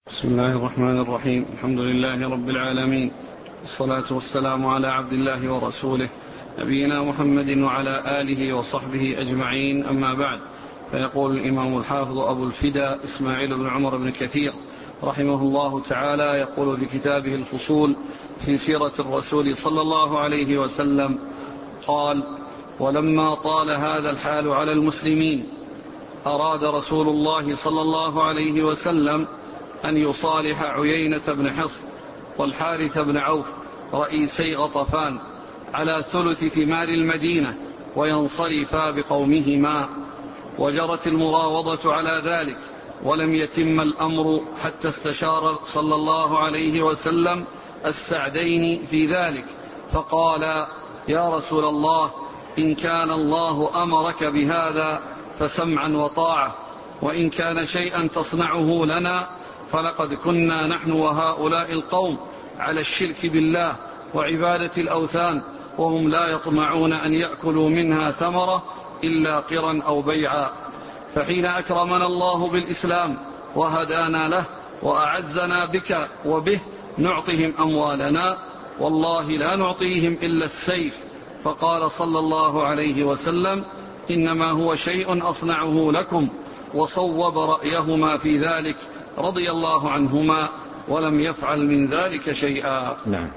بسم الله الرحمن الرحيم. الحمد لله رب العالمين، والصلاة والسلام على عبد الله ورسوله نبينا محمد وعلى آله وصحبه أجمعين، أما بعد. فيقول الإمام الحافظ أبو الفداء إسماعيل بن عمر بن كثير رحمه الله تعالى، يقول في كتابه الفصول في سيرة الرسول صلى الله عليه وسلم قال: ولما طال هذا الحال على المسلمين أراد رسول الله صلى الله عليه وسلم أن يصالح عيينة بن حصن والحارث بن عوف رئيسي غطفان على ثلث ثمار المدينة وينصرفا بقومهما، وجرت المراوضة على ذلك، ولم يتم الأمر حتى استشار صلى الله عليه وسلم السعدين في ذلك، فقال: يا رسول الله، إن كان الله أمرك بهذا فسمعا وطاعة، وإن كان شيئا تصنعه لنا فلقد كنا نحن وهؤلاء القوم على الشرك بالله وعبادة الأوثان، وهم لا يطمعون أن يأكلوا منها ثمرة إلا قرا أو بيعا. فحين أكرمنا الله بالإسلام وهدانا له وأعزنا بك وبه نعطهم أموالنا، والله لا نعطيهم إلا السيف. فقال صلى الله عليه وسلم: إنما هو شيء أصنعه لكم، وصوب رأيهما في ذلك رضي الله عنهما، ولم يفعل من ذلك شيئا. نعم.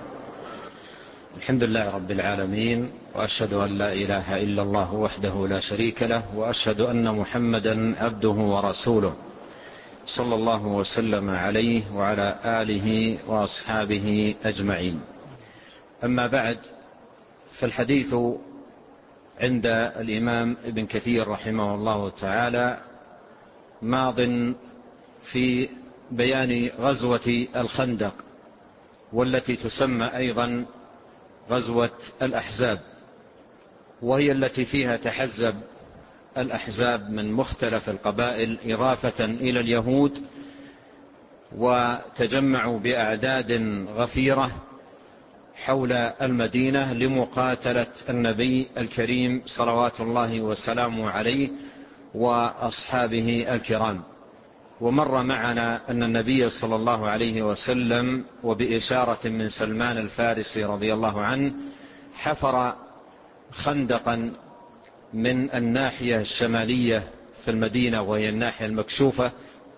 الحمد لله رب العالمين، وأشهد أن لا إله إلا الله وحده لا شريك له، وأشهد أن محمدا عبده ورسوله صلى الله وسلم عليه وعلى آله وأصحابه أجمعين. أما بعد، فالحديث عند الإمام ابن كثير رحمه الله تعالى ماض في بيان غزوة الخندق، والتي تسمى أيضا غزوة الأحزاب، وهي التي فيها تحزب الأحزاب من مختلف القبائل إضافة إلى اليهود، وتجمعوا بأعداد غفيرة حول المدينة لمقاتلة النبي الكريم صلوات الله وسلامه عليه وأصحابه الكرام. ومر معنا أن النبي صلى الله عليه وسلم وبإشارة من سلمان الفارسي رضي الله عنه حفر خندقا من الناحية الشمالية في المدينة، وهي الناحية المكشوفة،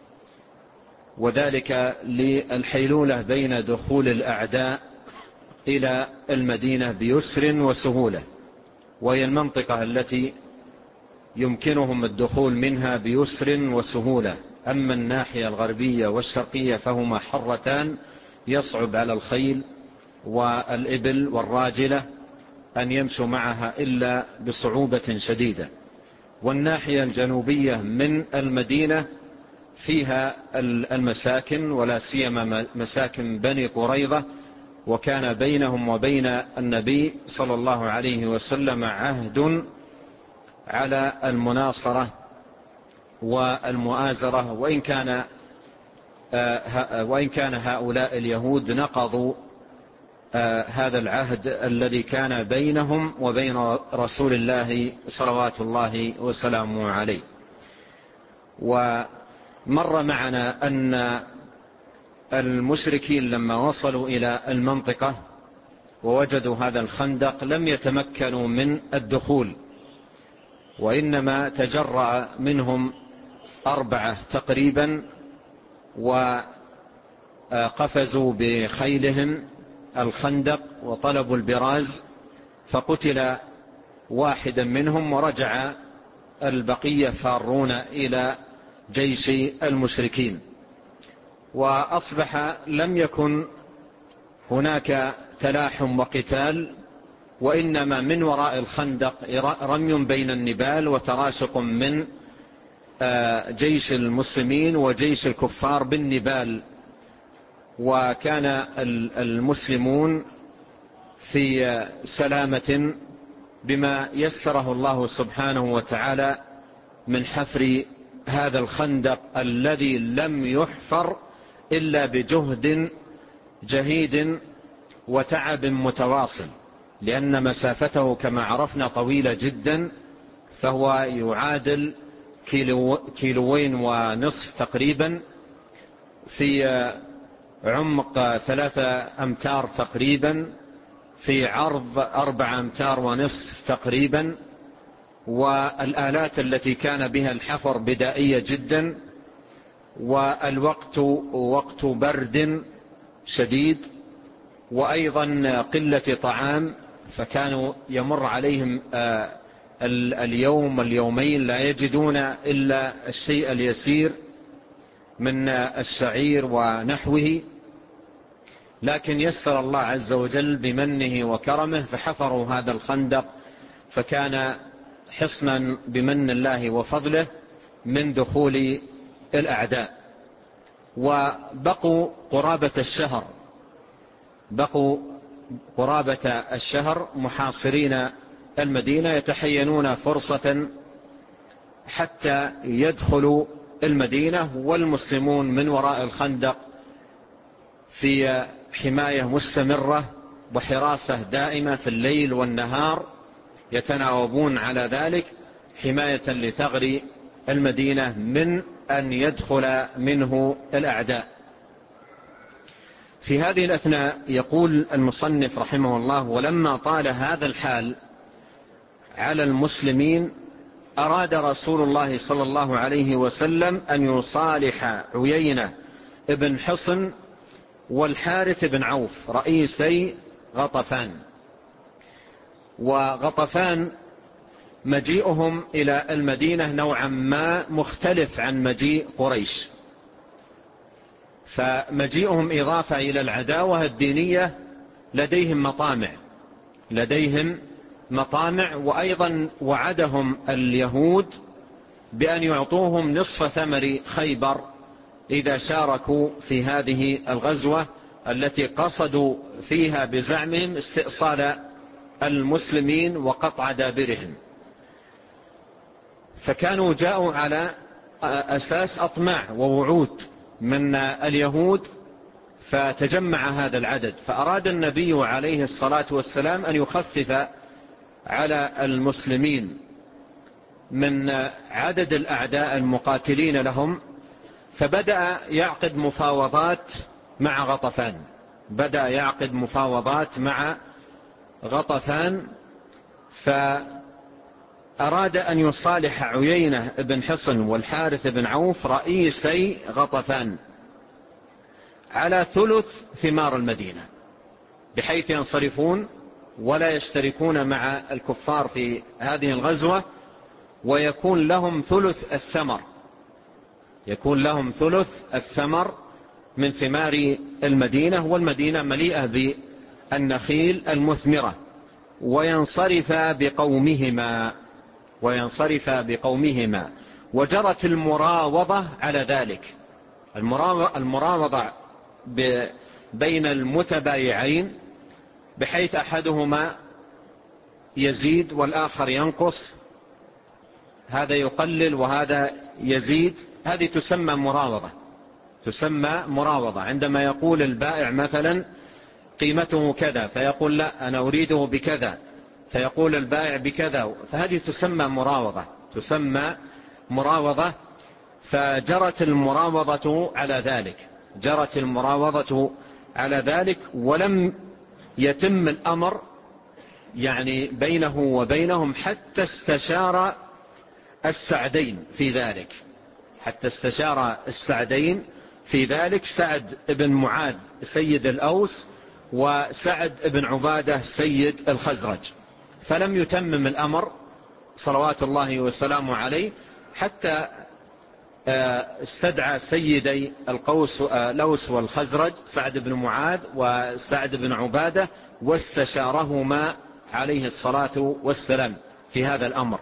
وذلك للحيلولة بين دخول الأعداء إلى المدينة بيسر وسهولة، وهي المنطقة التي يمكنهم الدخول منها بيسر وسهولة. أما الناحية الغربية والشرقية فهما حرتان يصعب على الخيل والإبل والراجلة أن يمشوا معها إلا بصعوبة شديدة. والناحية الجنوبية من المدينة فيها المساكن، ولا سيما مساكن بني قريظة، وكان بينهم وبين النبي صلى الله عليه وسلم عهد على المناصرة والمؤازرة، وإن كان هؤلاء اليهود نقضوا هذا العهد الذي كان بينهم وبين رسول الله صلوات الله وسلامه عليه. ومر معنا أن المشركين لما وصلوا إلى المنطقة ووجدوا هذا الخندق لم يتمكنوا من الدخول، وإنما تجرأ منهم 4 تقريبا، وقفزوا بخيلهم الخندق وطلبوا البراز، فقتل واحدا منهم، ورجع البقية فارون إلى جيش المشركين. وأصبح لم يكن هناك تلاحم وقتال، وإنما من وراء الخندق رمي بين النبال وتراشق من جيش المسلمين وجيش الكفار بالنبال. وكان المسلمون في سلامة بما يسره الله سبحانه وتعالى من حفر هذا الخندق الذي لم يحفر إلا بجهد جهيد وتعب متواصل، لأن مسافته كما عرفنا طويلة جدا، فهو يعادل 2.5 كيلو تقريبا، في عمق 3 أمتار تقريبا، في عرض 4 أمتار ونصف تقريبا، والآلات التي كان بها الحفر بدائية جدا، والوقت وقت برد شديد، وأيضا قلة طعام، فكانوا يمر عليهم اليوم واليومين لا يجدون إلا الشيء اليسير من الشعير ونحوه. لكن يسر الله عز وجل بمنه وكرمه فحفروا هذا الخندق، فكان حصنا بمن الله وفضله من دخول الأعداء. وبقوا قرابة الشهر محاصرين المدينة، يتحينون فرصة حتى يدخلوا المدينة، والمسلمون من وراء الخندق في حماية مستمرة وحراسة دائمة في الليل والنهار، يتناوبون على ذلك حماية لثغر المدينة من أن يدخل منه الأعداء. في هذه الأثناء يقول المصنف رحمه الله: ولما طال هذا الحال على المسلمين أراد رسول الله صلى الله عليه وسلم أن يصالح عيينة ابن حصن والحارث بن عوف رئيسي غطفان. وغطفان مجيئهم إلى المدينة نوعا ما مختلف عن مجيء قريش، فمجيئهم إضافة إلى العداوة الدينية، لديهم مطامع، وأيضا وعدهم اليهود بأن يعطوهم نصف ثمر خيبر إذا شاركوا في هذه الغزوة التي قصدوا فيها بزعمهم استئصال المسلمين وقطع دابرهم. فكانوا جاءوا على أساس أطماع ووعود من اليهود، فتجمع هذا العدد، فأراد النبي عليه الصلاة والسلام أن يخفف على المسلمين من عدد الأعداء المقاتلين لهم، فبدأ يعقد مفاوضات مع غطفان، فأراد أن يصالح عيينة بن حصن والحارث بن عوف رئيسي غطفان على ثلث ثمار المدينة، بحيث ينصرفون ولا يشتركون مع الكفار في هذه الغزوة، ويكون لهم ثلث الثمر من ثمار المدينة، والمدينة مليئة بالنخيل المثمرة، وينصرف بقومهما. وجرت المراوضة على ذلك، المراوضة بين المتبايعين، بحيث أحدهما يزيد والآخر ينقص، هذا يقلل وهذا يزيد. هذه تسمى مراوضة. عندما يقول البائع مثلا قيمته كذا، فيقول لا أنا أريده بكذا، فيقول البائع بكذا، فهذه تسمى مراوضة. فجرت المراوضة على ذلك، ولم يتم الأمر يعني بينه وبينهم حتى استشار السعدين في ذلك، سعد بن معاذ سيد الأوس وسعد بن عبادة سيد الخزرج، فلم يتمم الأمر صلوات الله وسلامه عليه حتى استدعى سيدي الأوس والخزرج سعد بن معاذ وسعد بن عبادة، واستشارهما عليه الصلاة والسلام في هذا الأمر.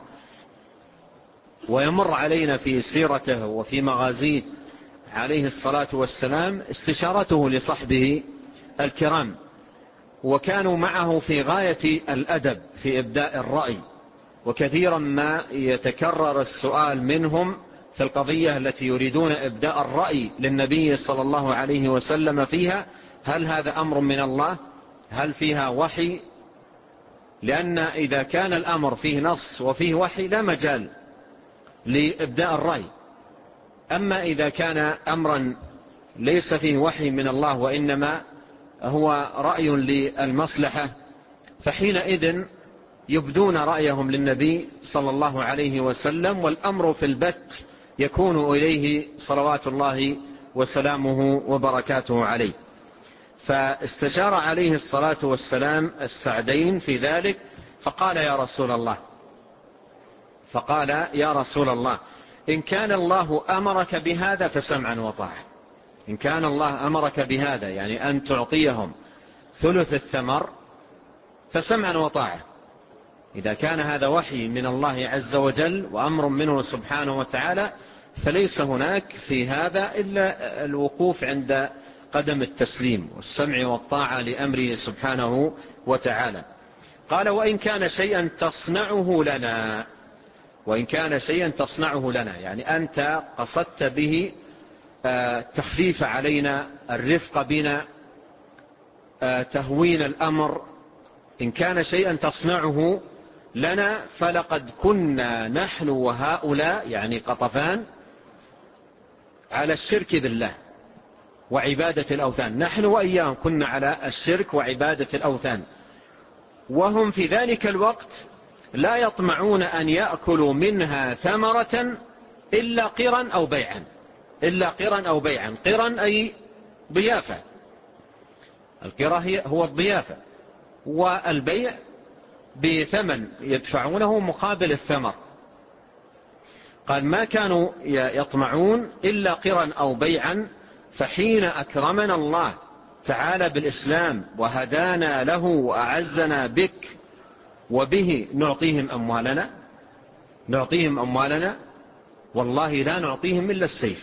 ويمر علينا في سيرته وفي مغازيه عليه الصلاة والسلام استشارته لصحبه الكرام، وكانوا معه في غاية الأدب في إبداء الرأي، وكثيرا ما يتكرر السؤال منهم في القضية التي يريدون إبداء الرأي للنبي صلى الله عليه وسلم فيها: هل هذا أمر من الله؟ هل فيها وحي؟ لأن إذا كان الأمر فيه نص وفيه وحي لا مجال لإبداء الرأي. أما إذا كان أمرا ليس فيه وحي من الله وإنما هو رأي للمصلحة، فحينئذ يبدون رأيهم للنبي صلى الله عليه وسلم، والأمر في البت يكون إليه صلوات الله وسلامه وبركاته عليه. فاستشار عليه الصلاة والسلام السعدين في ذلك، فقال يا رسول الله إن كان الله أمرك بهذا فسمعا وطاعة. إن كان الله أمرك بهذا، يعني أن تعطيهم ثلث الثمر، فسمعا وطاعة. إذا كان هذا وحي من الله عز وجل وأمر منه سبحانه وتعالى، فليس هناك في هذا إلا الوقوف عند قدم التسليم والسمع والطاعة لأمره سبحانه وتعالى. قال وإن كان شيئا تصنعه لنا، يعني أنت قصدت به تخفيف علينا، الرفق بنا، تهوين الأمر. إن كان شيئا تصنعه لنا فلقد كنا نحن وهؤلاء، يعني قطفان، على الشرك بالله وعبادة الأوثان. نحن وإياهم كنا على الشرك وعبادة الأوثان، وهم في ذلك الوقت لا يطمعون أن يأكلوا منها ثمرة إلا قرا أو بيعا. قرا أي ضيافة، القرا هو الضيافة، والبيع بثمن يدفعونه مقابل الثمر. قال ما كانوا يطمعون إلا قرا أو بيعا، فحين أكرمنا الله تعالى بالإسلام وهدانا له وأعزنا بك وبه نعطيهم أموالنا، والله لا نعطيهم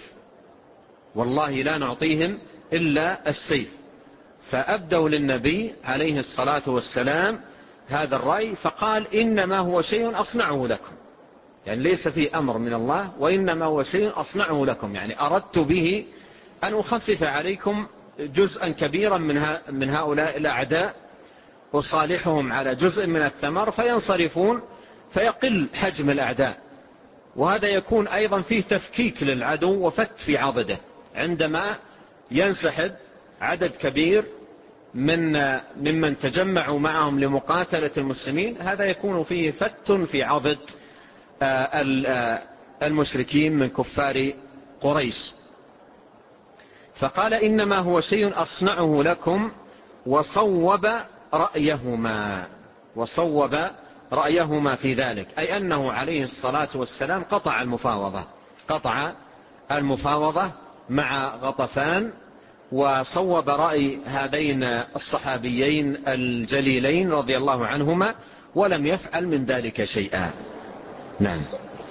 إلا السيف. فأبدوا للنبي عليه الصلاة والسلام هذا الرأي، فقال إنما هو شيء أصنعه لكم، يعني ليس فيه أمر من الله، وإنما هو شيء أصنعه لكم، يعني أردت به أن أخفف عليكم جزءا كبيرا من هؤلاء الأعداء، وصالحهم على جزء من الثمر فينصرفون فيقل حجم الأعداء. وهذا يكون أيضا فيه تفكيك للعدو وفت في عضده، عندما ينسحب عدد كبير ممن تجمعوا معهم لمقاتلة المسلمين، هذا يكون فيه فت في عضد المشركين من كفار قريش. فقال إنما هو شيء أصنعه لكم، وصوب رأيهما في ذلك، أي أنه عليه الصلاة والسلام قطع المفاوضة مع غطفان، وصوب رأي هذين الصحابيين الجليلين رضي الله عنهما، ولم يفعل من ذلك شيئا. نعم.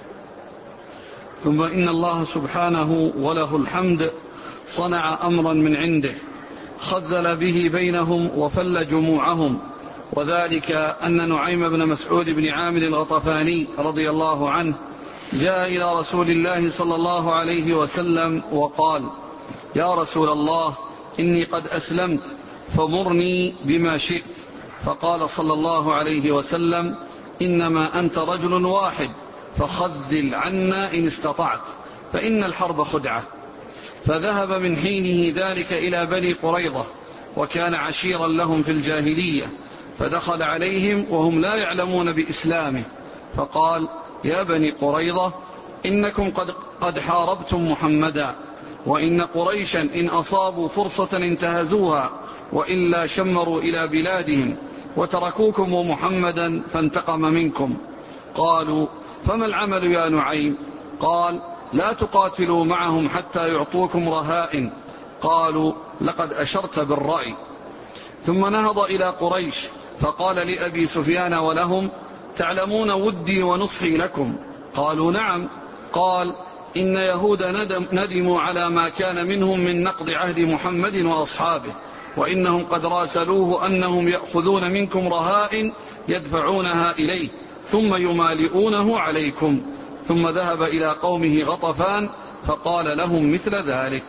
ثم إن الله سبحانه وله الحمد صنع أمرا من عنده خذل به بينهم وفل جموعهم، وذلك أن نعيم بن مسعود بن عامر الغطفاني رضي الله عنه جاء إلى رسول الله صلى الله عليه وسلم وقال: يا رسول الله، إني قد أسلمت فمرني بما شئت. فقال صلى الله عليه وسلم: إنما أنت رجل واحد، فخذل عنا إن استطعت، فإن الحرب خدعة. فذهب من حينه ذلك إلى بني قريظة، وكان عشيرا لهم في الجاهلية، فدخل عليهم وهم لا يعلمون بإسلامه، فقال: يا بني قريظة، إنكم قد حاربتم محمدا، وإن قريشا إن أصابوا فرصة انتهزوها، وإلا شمروا إلى بلادهم وتركوكم ومحمدا فانتقم منكم. قالوا: فما العمل يا نعيم؟ قال: لا تقاتلوا معهم حتى يعطوكم رهائن. قالوا: لقد أشرت بالرأي. ثم نهض إلى قريش فقال لأبي سفيان ولهم: تعلمون ودي ونصحي لكم؟ قالوا: نعم. قال: إن يهود ندموا على ما كان منهم من نقض عهد محمد وأصحابه، وإنهم قد راسلوه أنهم يأخذون منكم رهائن يدفعونها إليه ثم يمالئونه عليكم. ثم ذهب إلى قومه غطفان فقال لهم مثل ذلك.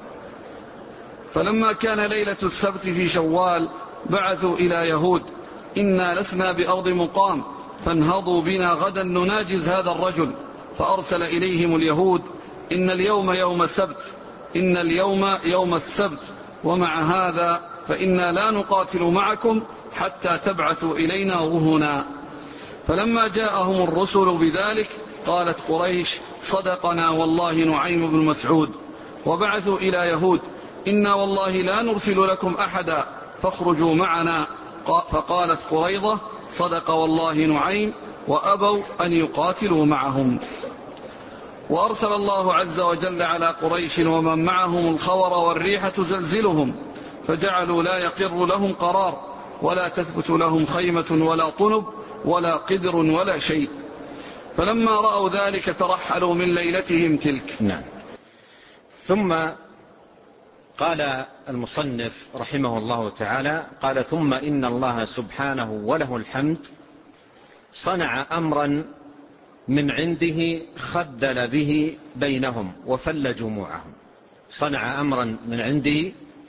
فلما كان ليلة السبت في شوال بعثوا إلى يهود: إنا لسنا بأرض مقام، فانهضوا بنا غدا نناجز هذا الرجل. فأرسل إليهم اليهود: إن اليوم يوم السبت، إن اليوم يوم السبت، ومع هذا فإنا لا نقاتل معكم حتى تبعثوا إلينا رهنا. فلما جاءهم الرسل بذلك قالت قريش صدقنا والله نعيم بن مسعود. وبعثوا إلى يهود إنا والله لا نرسل لكم أحدا فاخرجوا معنا. فقالت قريظة صدق والله نعيم، وأبوا أن يقاتلوا معهم. وأرسل الله عز وجل على قريش ومن معهم الخور والريح تزلزلهم، فجعلوا لا يقر لهم قرار، ولا تثبت لهم خيمة ولا طنب ولا قدر ولا شيء. فلما رأوا ذلك ترحلوا من ليلتهم تلك. نعم. ثم قال المصنف رحمه الله تعالى قال ثم إن الله سبحانه وله الحمد صنع أمرا من عنده خدل به بينهم وفل جموعهم. صنع أمرا من عنده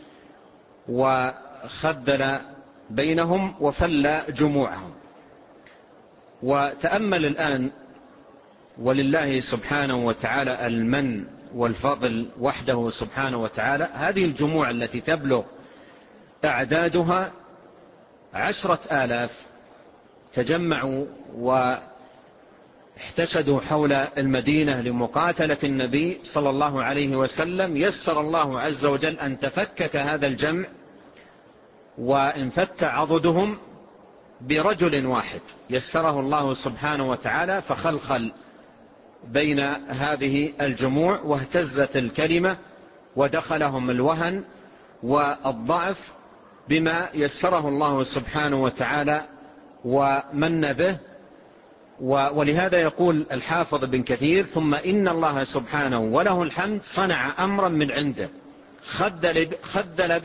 وخدل بينهم وفل جموعهم. وتأمل الآن، ولله سبحانه وتعالى المن والفضل وحده سبحانه وتعالى، هذه الجموع التي تبلغ أعدادها 10,000 تجمعوا واحتشدوا حول المدينة لمقاتلة النبي صلى الله عليه وسلم. يسر الله عز وجل أن تفكك هذا الجمع وانفت عضدهم برجل واحد، يسره الله سبحانه وتعالى فخلخل بين هذه الجموع واهتزت الكلمة ودخلهم الوهن والضعف بما يسره الله سبحانه وتعالى ومن به. ولهذا يقول الحافظ بن كثير ثم إن الله سبحانه وله الحمد صنع أمرا من عنده خدل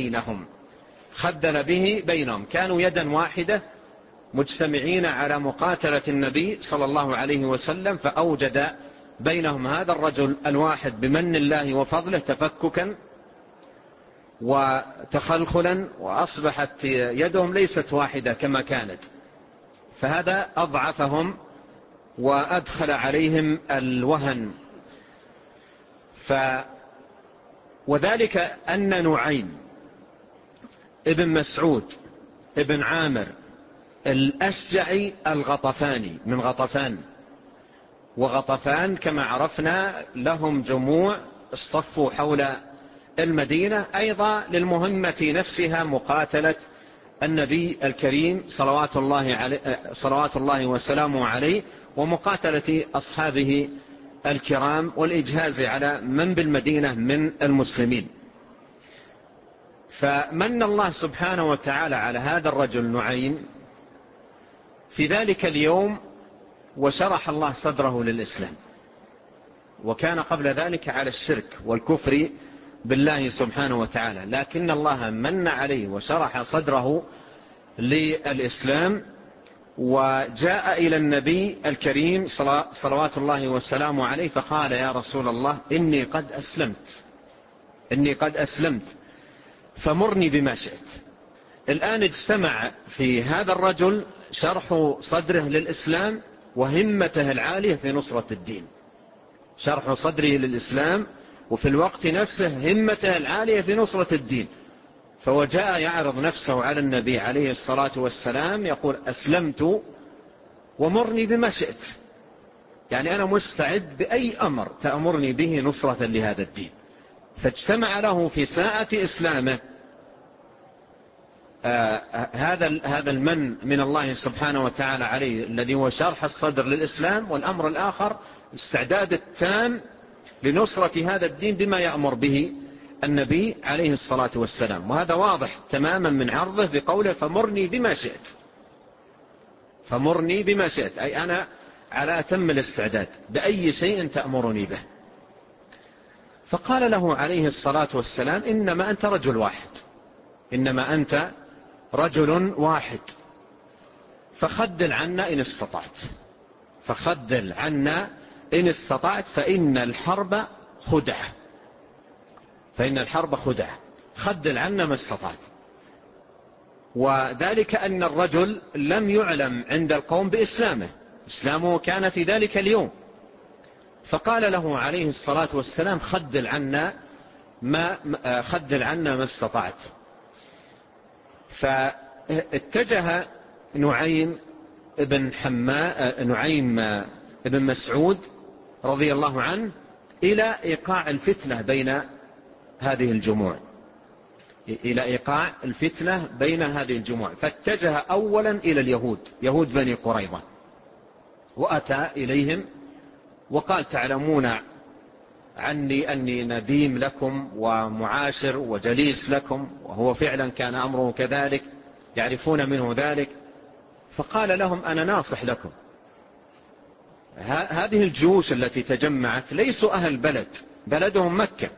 به بينهم. كانوا يدا واحدة مجتمعين على مقاتلة النبي صلى الله عليه وسلم، فأوجد بينهم هذا الرجل الواحد بمن الله وفضله تفككا وتخلخلا، وأصبحت يدهم ليست واحدة كما كانت، فهذا أضعفهم وأدخل عليهم الوهن. وذلك أن نعيم ابن مسعود ابن عامر الأشجعي الغطفاني من غطفان، وغطفان كما عرفنا لهم جموع اصطفوا حول المدينة أيضا للمهمة نفسها مقاتلة النبي الكريم صلوات الله وسلامه عليه ومقاتلة أصحابه الكرام والإجهاز على من بالمدينة من المسلمين. فمن الله سبحانه وتعالى على هذا الرجل نعيم في ذلك اليوم وشرح الله صدره للإسلام، وكان قبل ذلك على الشرك والكفر بالله سبحانه وتعالى، لكن الله من عليه وشرح صدره للإسلام وجاء إلى النبي الكريم صلوات الله وسلامه عليه فقال يا رسول الله إني قد أسلمت فمرني بما شئت. الآن اجتمع في هذا الرجل شرح صدره للإسلام وهمته العالية في نصرة الدين، شرح صدره للإسلام وفي الوقت نفسه همته العالية في نصرة الدين. فوجاء يعرض نفسه على النبي عليه الصلاة والسلام يقول أسلمت ومرني بما شئت، يعني أنا مستعد بأي أمر تأمرني به نصرة لهذا الدين. فاجتمع له في ساعة إسلامه هذا المن من الله سبحانه وتعالى عليه الذي هو شرح الصدر للإسلام، والأمر الآخر استعداد التام لنصرة هذا الدين بما يأمر به النبي عليه الصلاة والسلام. وهذا واضح تماما من عرضه بقوله فمرني بما شئت، أي أنا على أتم الاستعداد بأي شيء تأمرني به. فقال له عليه الصلاة والسلام إنما أنت رجل واحد فخذل عنا إن استطعت فإن الحرب خدعة، خذل عنا ما استطعت. وذلك أن الرجل لم يعلم عند القوم إسلامه كان في ذلك اليوم. فقال له عليه الصلاة والسلام خذل عنا ما خذل عنا ما استطعت. فاتجه نعيم بن مسعود رضي الله عنه إلى إيقاع الفتنة بين هذه الجموع، فاتجه أولا إلى اليهود، يهود بني قريظة، وأتى إليهم وقال: تعلمون عني أني نديم لكم ومعاشر وجليس لكم، وهو فعلا كان أمره كذلك، يعرفون منه ذلك. فقال لهم: أنا ناصح لكم. هذه الجيوش التي تجمعت ليسوا أهل بلدهم مكة،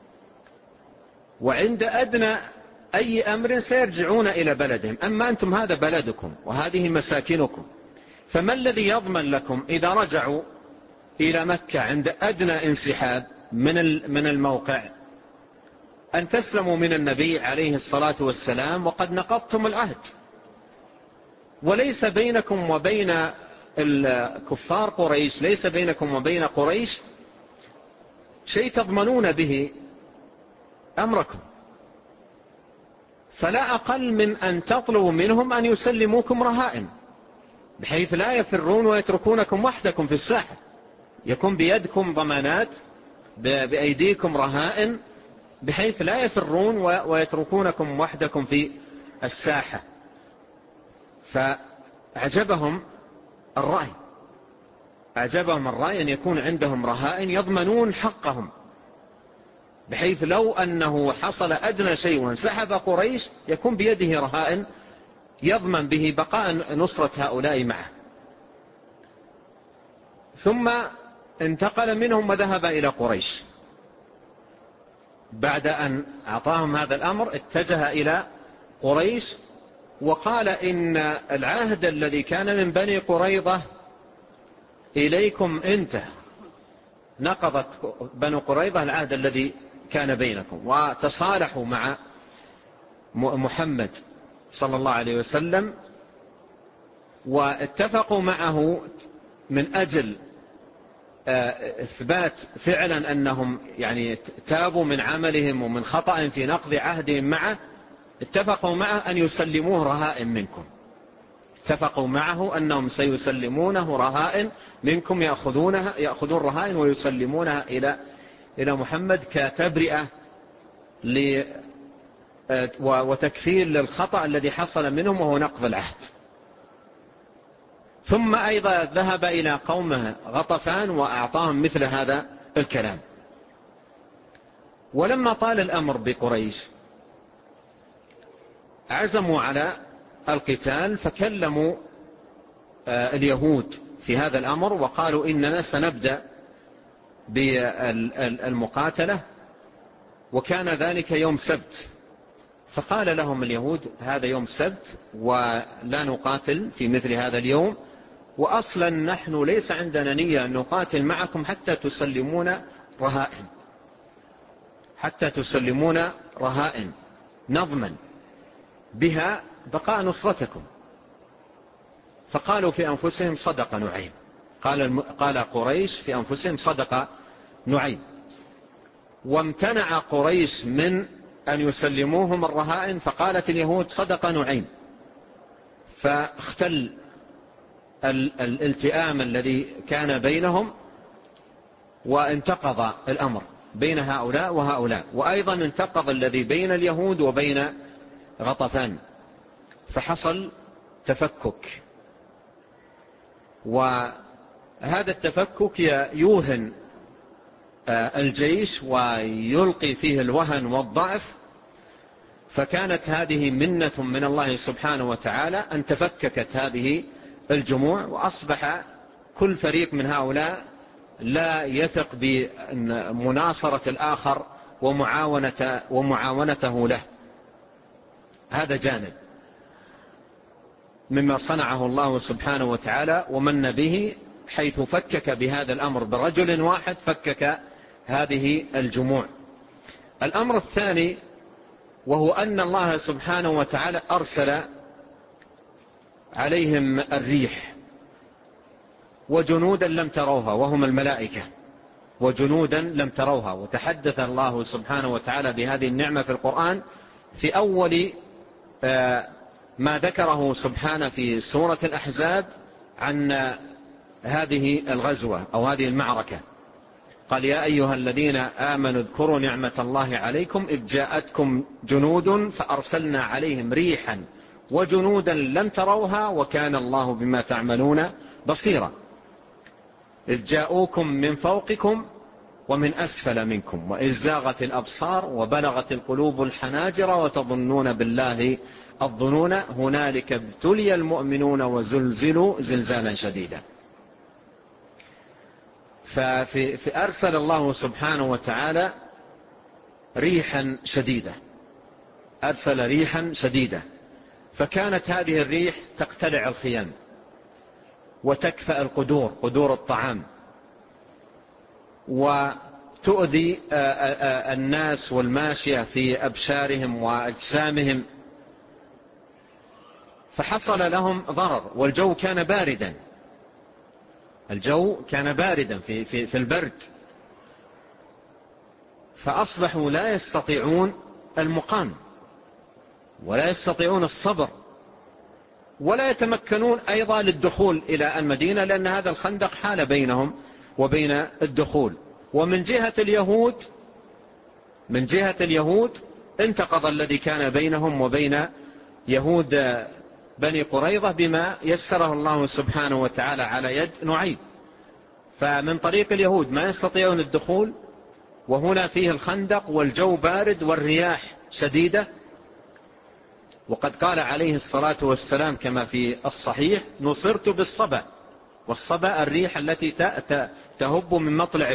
وعند أدنى أي أمر سيرجعون إلى بلدهم، أما أنتم هذا بلدكم وهذه مساكنكم، فما الذي يضمن لكم إذا رجعوا إلى مكة عند أدنى انسحاب من الموقع أن تسلموا من النبي عليه الصلاة والسلام وقد نقضتم العهد، وليس بينكم وبين الكفار قريش، ليس بينكم وبين قريش شيء تضمنون به أمركم، فلا أقل من أن تطلبوا منهم أن يسلموكم رهائن، بحيث لا يفرون ويتركونكم وحدكم في الساحة، يكون بيدكم ضمانات، بأيديكم رهائن، بحيث لا يفرون ويتركونكم وحدكم في الساحة. فأعجبهم الرأي أن يكون عندهم رهائن يضمنون حقهم، بحيث لو أنه حصل أدنى شيء وانسحب قريش يكون بيده رهائن يضمن به بقاء نصرة هؤلاء معه. ثم انتقل منهم وذهب إلى قريش. بعد أن أعطاهم هذا الأمر اتجه إلى قريش وقال: إن العهد الذي كان من بني قريظة إليكم انتهى، نقضت بنو قريظة العهد الذي كان بينكم، وتصالحوا مع محمد صلى الله عليه وسلم، واتفقوا معه من أجل إثبات فعلا أنهم يعني تابوا من عملهم ومن خطأ في نقض عهدهم معه. اتفقوا معه أن يسلموه رهائن منكم، اتفقوا معه أنهم سيسلمونه رهائن منكم، يأخذون رهائن ويسلمونها إلى محمد كتبرئة وتكفير للخطأ الذي حصل منهم وهو نقض العهد. ثم أيضا ذهب إلى قومه غطفان وأعطاهم مثل هذا الكلام. ولما طال الأمر بقريش عزموا على القتال، فكلموا اليهود في هذا الأمر وقالوا: إننا سنبدأ بالمقاتلة، وكان ذلك يوم سبت. فقال لهم اليهود: هذا يوم سبت ولا نقاتل في مثل هذا اليوم، وأصلا نحن ليس عندنا نية أن نقاتل معكم حتى تسلمون رهائن نضمن بها بقاء نصرتكم. فقالوا في أنفسهم: صدق نعيم. قال قريش في أنفسهم: صدق نعيم. وامتنع قريش من أن يسلموهم الرهائن، فقالت اليهود: صدق نعيم. فاختل الالتئام الذي كان بينهم، وانتقض الأمر بين هؤلاء وهؤلاء، وأيضا انتقض الذي بين اليهود وبين غطفان، فحصل تفكك. وهذا التفكك يوهن الجيش ويلقي فيه الوهن والضعف، فكانت هذه منة من الله سبحانه وتعالى أن تفككت هذه الجموع، وأصبح كل فريق من هؤلاء لا يثق بمناصرة الآخر ومعاونته له. هذا جانب مما صنعه الله سبحانه وتعالى ومن به، حيث فكك بهذا الأمر برجل واحد، فكك هذه الجموع. الأمر الثاني وهو أن الله سبحانه وتعالى أرسل عليهم الريح وجنودا لم تروها وهم الملائكة، وجنودا لم تروها. وتحدث الله سبحانه وتعالى بهذه النعمة في القرآن في أول ما ذكره سبحانه في سورة الأحزاب عن هذه الغزوة أو هذه المعركة. قال: يا أيها الذين آمنوا اذكروا نعمة الله عليكم إذ جاءتكم جنود فأرسلنا عليهم ريحا وجنودا لم تروها وكان الله بما تعملون بصيرا. إذ جاءوكم من فوقكم ومن أسفل منكم وإذ زاغت الأبصار وبلغت القلوب الحناجر وتظنون بالله الظنون هنالك ابتلي المؤمنون وزلزلوا زلزالا شديدا. فأرسل الله سبحانه وتعالى ريحا شديدة، أرسل ريحا شديدة، فكانت هذه الريح تقتلع الخيام وتكفأ القدور، قدور الطعام، وتؤذي الناس والماشية في أبشارهم وأجسامهم، فحصل لهم ضرر. والجو كان باردا، الجو كان باردا في البرد، فأصبحوا لا يستطيعون المقام ولا يستطيعون الصبر ولا يتمكنون أيضا للدخول إلى المدينة، لأن هذا الخندق حال بينهم وبين الدخول. ومن جهة اليهود انتقض الذي كان بينهم وبين يهود بني قريظة بما يسره الله سبحانه وتعالى على يد نعيم. فمن طريق اليهود ما يستطيعون الدخول، وهنا فيه الخندق والجو بارد والرياح شديدة. وقد قال عليه الصلاة والسلام كما في الصحيح: نصرت بالصبا. والصبا الريح التي تهب من مطلع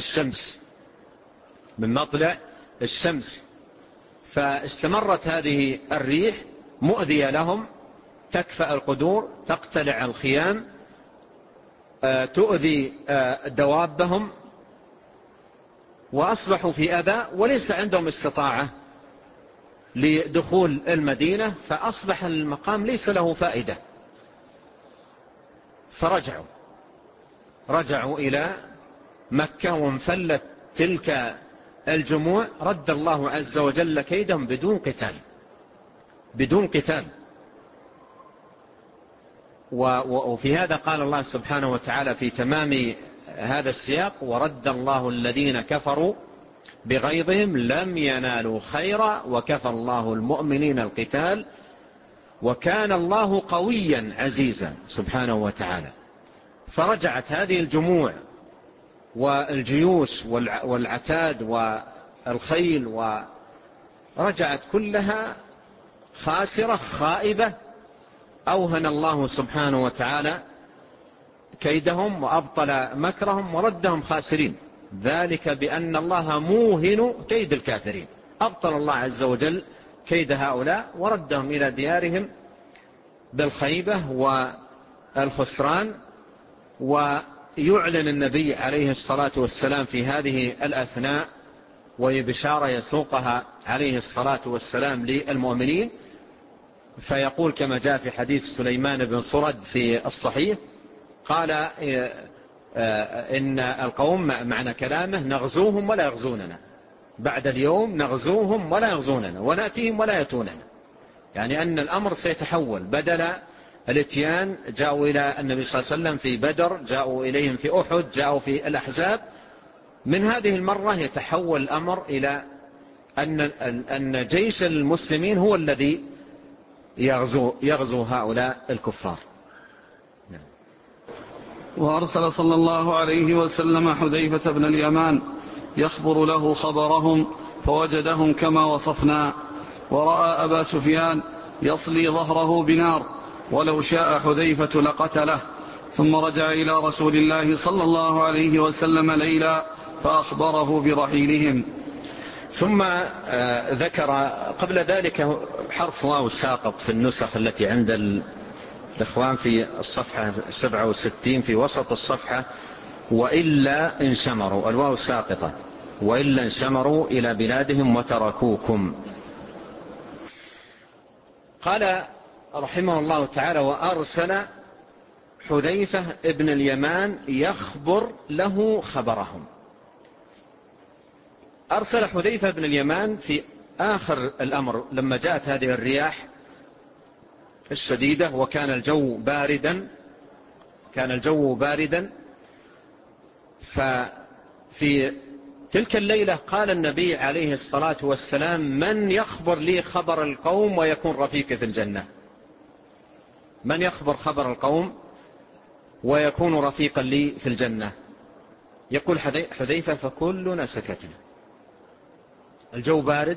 الشمس. فاستمرت هذه الريح مؤذية لهم، تكفأ القدور، تقتلع الخيام، تؤذي دوابهم، وأصبحوا في أذى وليس عندهم استطاعة لدخول المدينة، فأصبح المقام ليس له فائدة. فرجعوا إلى مكة وانفلت تلك الجموع. رد الله عز وجل كيدهم بدون قتال. وفي هذا قال الله سبحانه وتعالى في تمام هذا السياق: ورد الله الذين كفروا بغيظهم لم ينالوا خيرا وكفى الله المؤمنين القتال وكان الله قويا عزيزا سبحانه وتعالى. فرجعت هذه الجموع والجيوش والعتاد والخيل ورجعت كلها خاسرة خائبة. أوهن الله سبحانه وتعالى كيدهم وأبطل مكرهم وردهم خاسرين، ذلك بأن الله موهن كيد الكافرين. أبطل الله عز وجل كيد هؤلاء وردهم إلى ديارهم بالخيبة والخسران. ويعلن النبي عليه الصلاة والسلام في هذه الأثناء، وهي بشارة يسوقها عليه الصلاة والسلام للمؤمنين، فيقول كما جاء في حديث سليمان بن صرد في الصحيح: قال إن القوم معنى كلامه نغزوهم ولا يغزوننا، بعد اليوم نغزوهم ولا يغزوننا ونأتيهم ولا يأتوننا. يعني أن الأمر سيتحول، بدل الاتيان جاءوا إلى النبي صلى الله عليه وسلم في بدر، جاءوا إليهم في أحد، جاءوا في الأحزاب. من هذه المرة يتحول الأمر إلى أن جيش المسلمين هو الذي يغزو هؤلاء الكفار. وأرسل صلى الله عليه وسلم حذيفة بن اليمان يخبر له خبرهم فوجدهم كما وصفنا، ورأى أبا سفيان يصلي ظهره بنار، ولو شاء حذيفة لقتله. ثم رجع إلى رسول الله صلى الله عليه وسلم ليلا فأخبره برحيلهم. ثم ذكر قبل ذلك حرف واو ساقط في النسخ التي عند الإخوان في الصفحة 67 في وسط الصفحة: وإلا انشمروا، الواو ساقطة، وإلا انشمروا إلى بلادهم وتركوكم. قال رحمه الله تعالى: وأرسل حذيفة ابن اليمان يخبر له خبرهم. أرسل حذيفة بن اليمان في آخر الأمر لما جاءت هذه الرياح الشديدة وكان الجو باردا ففي تلك الليلة قال النبي عليه الصلاة والسلام: من يخبر لي خبر القوم ويكون رفيقي في الجنة؟ من يخبر خبر القوم ويكون رفيقا لي في الجنة؟ يقول حذيفة: فكلنا سكتنا. الجو بارد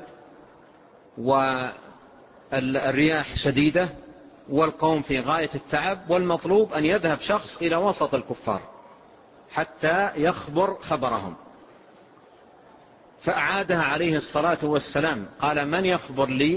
والرياح شديدة والقوم في غاية التعب، والمطلوب أن يذهب شخص إلى وسط الكفار حتى يخبر خبرهم. فأعادها عليه الصلاة والسلام، قال: من يخبر لي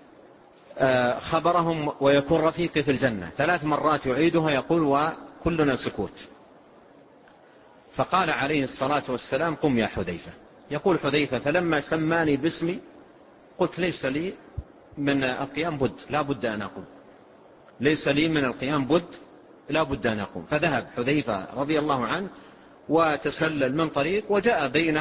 خبرهم ويكون رفيقي في الجنة؟ 3 مرات يعيدها يقول وكلنا سكوت. فقال عليه الصلاة والسلام: قم يا حذيفة. يقول حذيفة: فلما سماني باسمي قلت: ليس لي من القيام بد، لا بد أن أقوم. ليس لي من القيام بد، لا بد أن أقوم. فذهب حذيفة رضي الله عنه وتسلل من طريق وجاء بين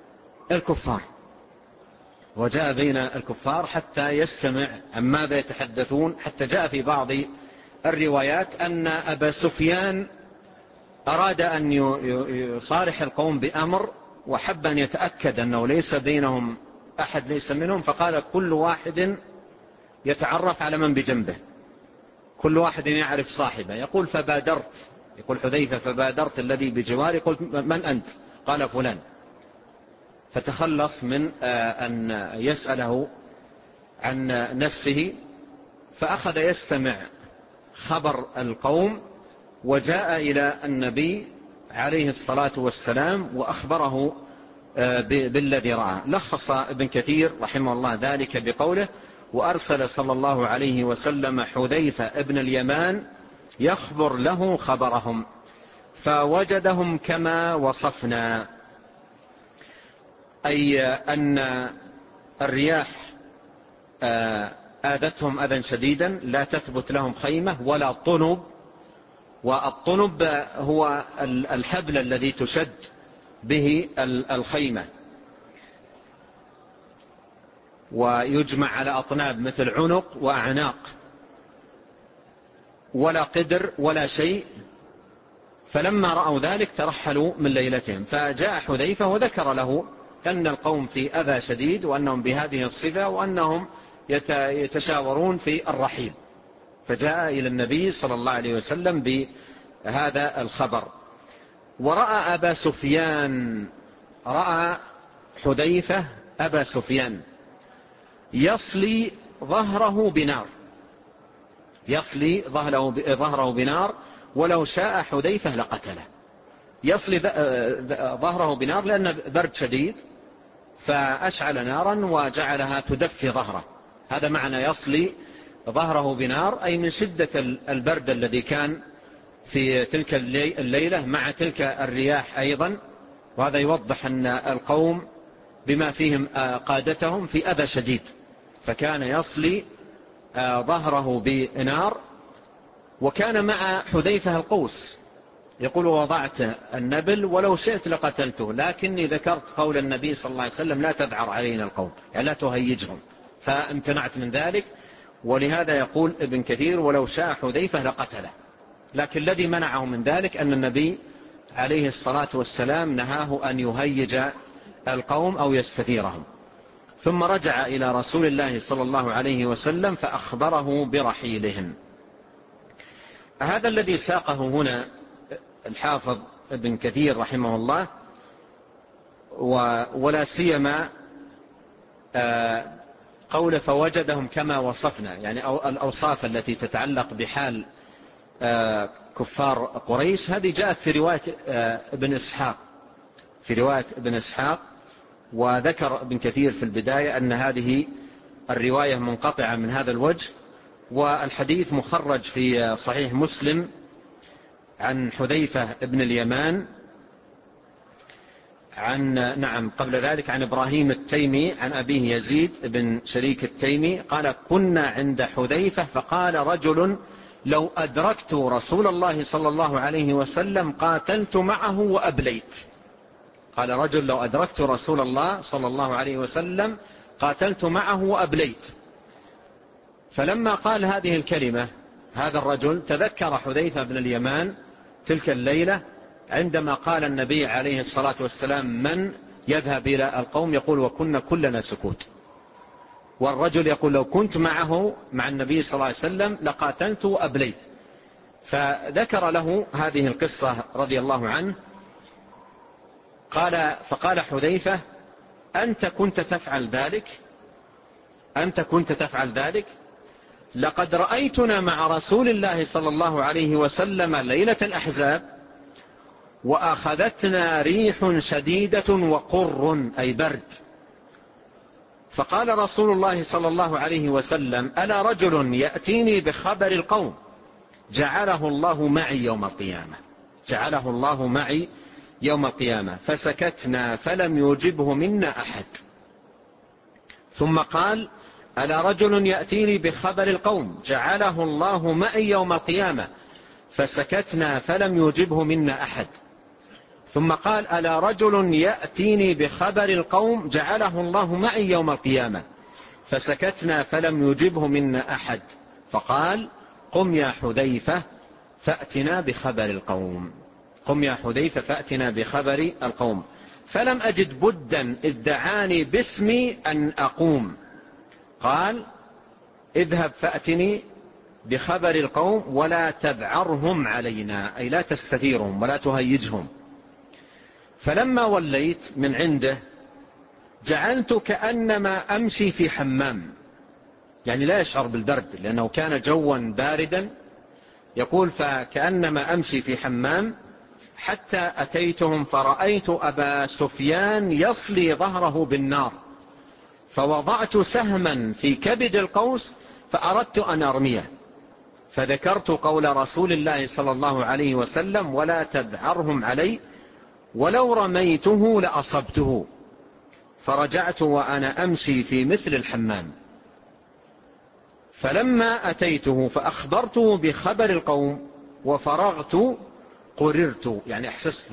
الكفار حتى يستمع عن ماذا يتحدثون، حتى جاء في بعض الروايات أن أبا سفيان أراد أن يصارح القوم بأمر وحب أن يتأكد أنه ليس بينهم أحد ليس منهم، فقال: كل واحد يتعرف على من بجنبه، كل واحد يعرف صاحبه. يقول حذيفة: فبادرت الذي بجواري قلت: من أنت؟ قال: فلان. فتخلص من أن يسأله عن نفسه، فأخذ يستمع خبر القوم، وجاء إلى النبي عليه الصلاة والسلام وأخبره بالذي رأى. لخص ابن كثير رحمه الله ذلك بقوله: وأرسل صلى الله عليه وسلم حذيفة ابن اليمان يخبر له خبرهم فوجدهم كما وصفنا، أي أن الرياح آذتهم أذى شديدا، لا تثبت لهم خيمة ولا طنب. والطنب هو الحبل الذي تشد به الخيمة، ويجمع على أطناب مثل عنق وأعناق، ولا قدر ولا شيء. فلما رأوا ذلك ترحلوا من ليلتهم. فجاء حذيفة وذكر له أن القوم في أذى شديد وأنهم بهذه الصفة وأنهم يتشاورون في الرحيل. فجاء إلى النبي صلى الله عليه وسلم بهذا الخبر. ورأى حذيفة أبا سفيان يصلي ظهره بنار، ولو شاء حذيفة لقتله. يصلي ظهره بنار لأن برد شديد، فأشعل نارا وجعلها تدفي ظهره. هذا معنى يصلي ظهره بنار، أي من شدة البرد الذي كان في تلك الليلة مع تلك الرياح أيضا. وهذا يوضح أن القوم بما فيهم قادتهم في أذى شديد، فكان يصلي ظهره بنار. وكان مع حذيفة القوس، يقول: وضعت النبل ولو شئت لقتلته، لكني ذكرت قول النبي صلى الله عليه وسلم: لا تذعر علينا القوم، يعني لا تهيجهم، فامتنعت من ذلك. ولهذا يقول ابن كثير: ولو شاء حذيفة لقتله. لكن الذي منعه من ذلك أن النبي عليه الصلاة والسلام نهاه أن يهيج القوم أو يستثيرهم. ثم رجع إلى رسول الله صلى الله عليه وسلم فأخبره برحيلهم. هذا الذي ساقه هنا الحافظ ابن كثير رحمه الله، ولا سيما قول فوجدهم كما وصفنا، يعني الأوصاف التي تتعلق بحال كفار قريش. هذه جاءت في رواية ابن إسحاق، وذكر ابن كثير في البداية أن هذه الرواية منقطعة من هذا الوجه، والحديث مخرج في صحيح مسلم عن حذيفة ابن اليمان قبل ذلك عن إبراهيم التيمي عن أبيه يزيد بن شريك التيمي قال: كنا عند حذيفة فقال رجل: لو أدركت رسول الله صلى الله عليه وسلم قاتلت معه وأبليت. قال رجل لو أدركت رسول الله صلى الله عليه وسلم قاتلت معه وأبليت. فلما قال هذه الكلمة هذا الرجل تذكر حذيفة بن اليمان تلك الليلة عندما قال النبي عليه الصلاة والسلام من يذهب إلى القوم، يقول وكنا كلنا سكوت، والرجل يقول لو كنت معه مع النبي صلى الله عليه وسلم لقاتلت وأبليت. فذكر له هذه القصة رضي الله عنه. فقال حذيفة أنت كنت تفعل ذلك لقد رأيتنا مع رسول الله صلى الله عليه وسلم ليلة الأحزاب وأخذتنا ريح شديدة وقر أي برد، فقال رسول الله صلى الله عليه وسلم ألا رجل يأتيني بخبر القوم جعله الله معي يوم القيامة فسكتنا فلم يجبه منا أحد. ثم قال ألا رجل يأتيني بخبر القوم جعله الله معي يوم القيامة فسكتنا فلم يجبه منا أحد. ثم قال ألا رجل يأتيني بخبر القوم جعله الله معي يوم القيامة فسكتنا فلم يجبه منا أحد. فقال قم يا حذيفة فأتنا بخبر القوم. فلم أجد بدا إذ دعاني باسمي أن أقوم. قال اذهب فأتني بخبر القوم ولا تذعرهم علينا أي لا تستثيرهم ولا تهيجهم. فلما وليت من عنده جعلت كأنما أمشي في حمام، يعني لا يشعر بالبرد لأنه كان جوا باردا. يقول فكأنما أمشي في حمام حتى أتيتهم فرأيت أبا سفيان يصلي ظهره بالنار فوضعت سهما في كبد القوس فأردت أن أرميه فذكرت قول رسول الله صلى الله عليه وسلم ولا تذعرهم علي ولو رميته لأصبته، فرجعت وأنا أمشي في مثل الحمام. فلما أتيته فأخبرته بخبر القوم وفرغت قررت، يعني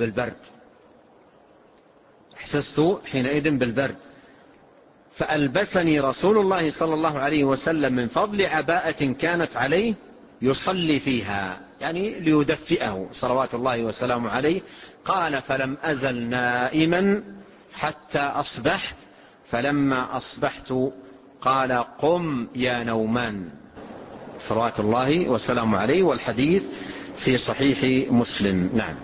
أحسست حينئذ بالبرد. فألبسني رسول الله صلى الله عليه وسلم من فضل عباءة كانت عليه يصلي فيها، يعني ليدفئه صلوات الله وسلامه عليه. قال فلم أزل نائما حتى أصبحت، فلما أصبحت قال قم يا نومان صلوات الله وسلامه عليه. والحديث في صحيح مسلم. نعم.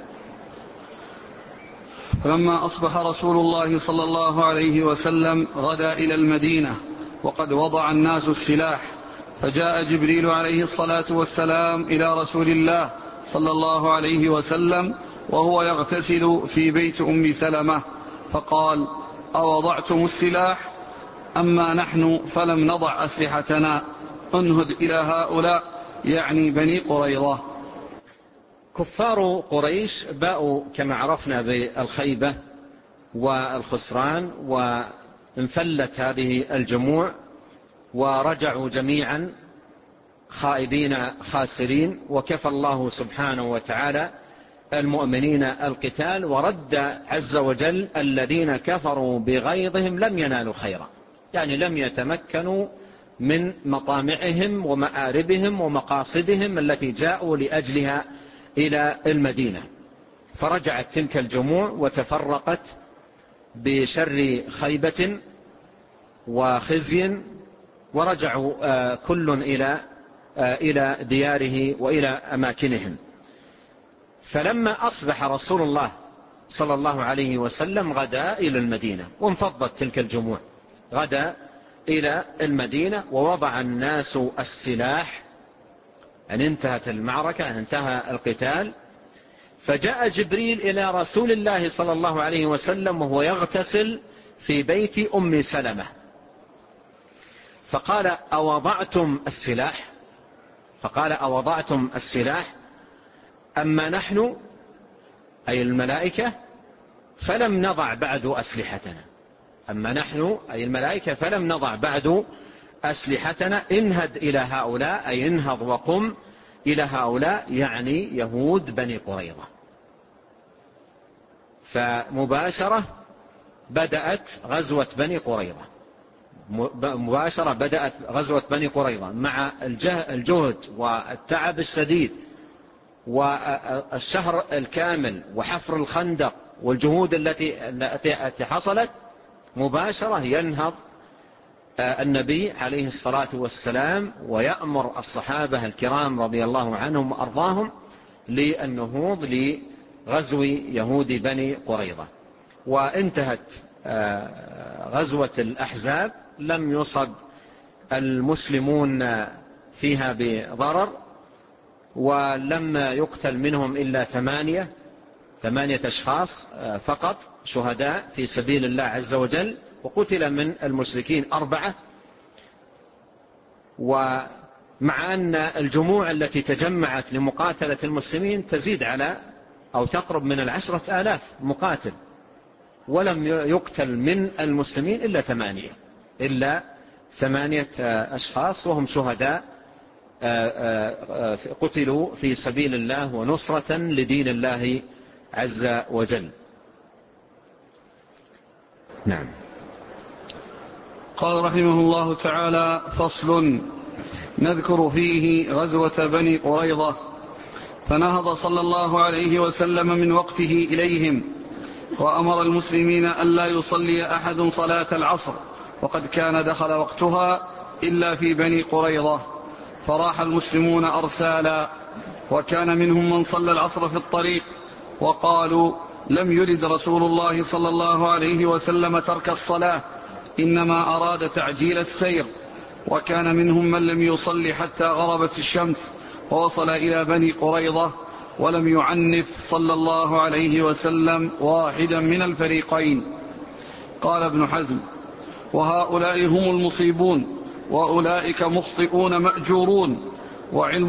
فلما أصبح رسول الله صلى الله عليه وسلم غدا إلى المدينة وقد وضع الناس السلاح، فجاء جبريل عليه الصلاة والسلام إلى رسول الله صلى الله عليه وسلم وهو يغتسل في بيت أم سلمة فقال أوضعتم السلاح؟ أما نحن فلم نضع أسلحتنا، انهد إلى هؤلاء، يعني بني قريظة. كفار قريش باءوا كما عرفنا بالخيبة والخسران، وانفلت هذه الجموع ورجعوا جميعا خائبين خاسرين، وكفى الله سبحانه وتعالى المؤمنين القتال، ورد عز وجل الذين كفروا بغيظهم لم ينالوا خيرا، يعني لم يتمكنوا من مطامعهم ومآربهم ومقاصدهم التي جاءوا لأجلها إلى المدينة. فرجعت تلك الجموع وتفرقت بشر خيبة وخزي، ورجعوا كل إلى دياره وإلى أماكنهم. فلما أصبح رسول الله صلى الله عليه وسلم غدا إلى المدينة، وانفضت تلك الجموع، غدا إلى المدينة ووضع الناس السلاح، أن انتهت المعركة، انتهى القتال. فجاء جبريل إلى رسول الله صلى الله عليه وسلم وهو يغتسل في بيت أم سلمة فقال أوضعتم السلاح؟ فقال أوضعتم السلاح؟ أما نحن أي الملائكة فلم نضع بعد أسلحتنا. أما نحن أي الملائكة فلم نضع بعد أسلحتنا، انهد إلى هؤلاء أي انهض وقم إلى هؤلاء، يعني يهود بني قريظة. فمباشرة بدأت غزوة بني قريظة، مباشرة بدأت غزوة بني قريظة مع الجهد والتعب الشديد والشهر الكامل وحفر الخندق والجهود التي حصلت. مباشرة ينهض النبي عليه الصلاة والسلام ويأمر الصحابة الكرام رضي الله عنهم وأرضاهم للنهوض لغزو يهود بني قريظة. وانتهت غزوة الأحزاب، لم يصب المسلمون فيها بضرر، ولم يقتل منهم إلا 8 أشخاص فقط شهداء في سبيل الله عز وجل، وقتل من المشركين 4. ومع أن الجموع التي تجمعت لمقاتلة المسلمين تزيد على أو تقرب من 10,000 مقاتل، ولم يقتل من المسلمين إلا 8 أشخاص، وهم شهداء قتلوا في سبيل الله ونصرة لدين الله عز وجل. نعم. قال رحمه الله تعالى: فصل، نذكر فيه غزوة بني قريظة. فنهض صلى الله عليه وسلم من وقته إليهم، وأمر المسلمين أن لا يصلي أحد صلاة العصر، وقد كان دخل وقتها إلا في بني قريظة، فراح المسلمون أرسالا، وكان منهم من صلى العصر في الطريق، وقالوا: لم يرد رسول الله صلى الله عليه وسلم ترك الصلاة، إنما أراد تعجيل السير. وكان منهم من لم يصلي حتى غربت الشمس ووصل إلى بني قريظة، ولم يعنف صلى الله عليه وسلم واحدا من الفريقين. قال ابن حزم: وهؤلاء هم المصيبون، وأولئك مخطئون مأجورون، وعلم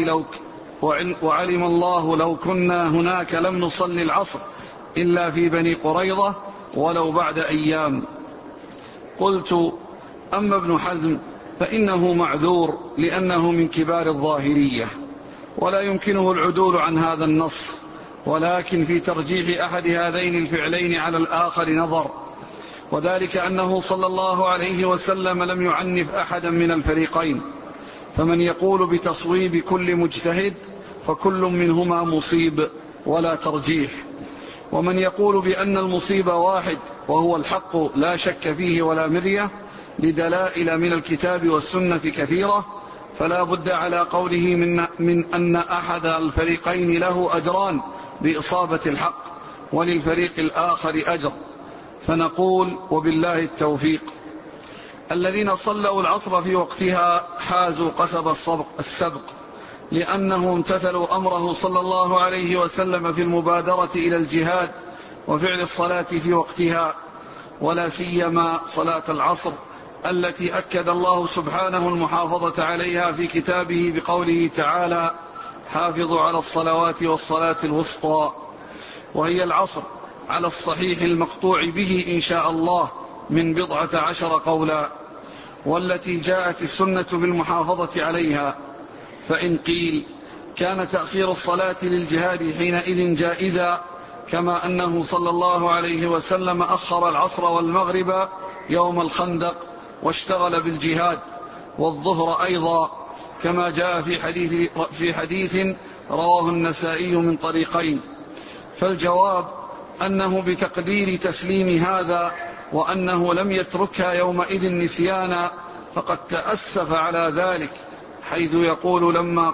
الله لو كنا هناك لم نصلي العصر إلا في بني قريظة ولو بعد أيام. قلت: أما ابن حزم فإنه معذور، لأنه من كبار الظاهرية، ولا يمكنه العدول عن هذا النص، ولكن في ترجيح أحد هذين الفعلين على الآخر نظر، وذلك أنه صلى الله عليه وسلم لم يعنف أحدا من الفريقين. فمن يقول بتصويب كل مجتهد فكل منهما مصيب ولا ترجيح، ومن يقول بأن المصيب واحد وهو الحق لا شك فيه ولا مرية لدلائل من الكتاب والسنة كثيرة، فلا بد على قوله من أن أحد الفريقين له أجران بإصابة الحق، وللفريق الآخر أجر. فنقول: وبالله التوفيق. الذين صلوا العصر في وقتها حازوا قصب السبق، لأنه امتثلوا أمره صلى الله عليه وسلم في المبادرة إلى الجهاد وفعل الصلاة في وقتها، ولا سيما صلاة العصر التي أكد الله سبحانه المحافظة عليها في كتابه بقوله تعالى: حافظوا على الصلوات والصلاة الوسطى، وهي العصر على الصحيح المقطوع به إن شاء الله من 12 قولا، والتي جاءت السنة بالمحافظة عليها. فإن قيل كان تأخير الصلاة للجهاد حينئذ جائزا، كما أنه صلى الله عليه وسلم أخر العصر والمغرب يوم الخندق واشتغل بالجهاد، والظهر أيضا، كما جاء في حديث رواه النسائي من طريقين. فالجواب أنه بتقدير تسليم هذا، وأنه لم يتركها يومئذ نسيانا، فقد تأسف على ذلك، حيث يقول: لما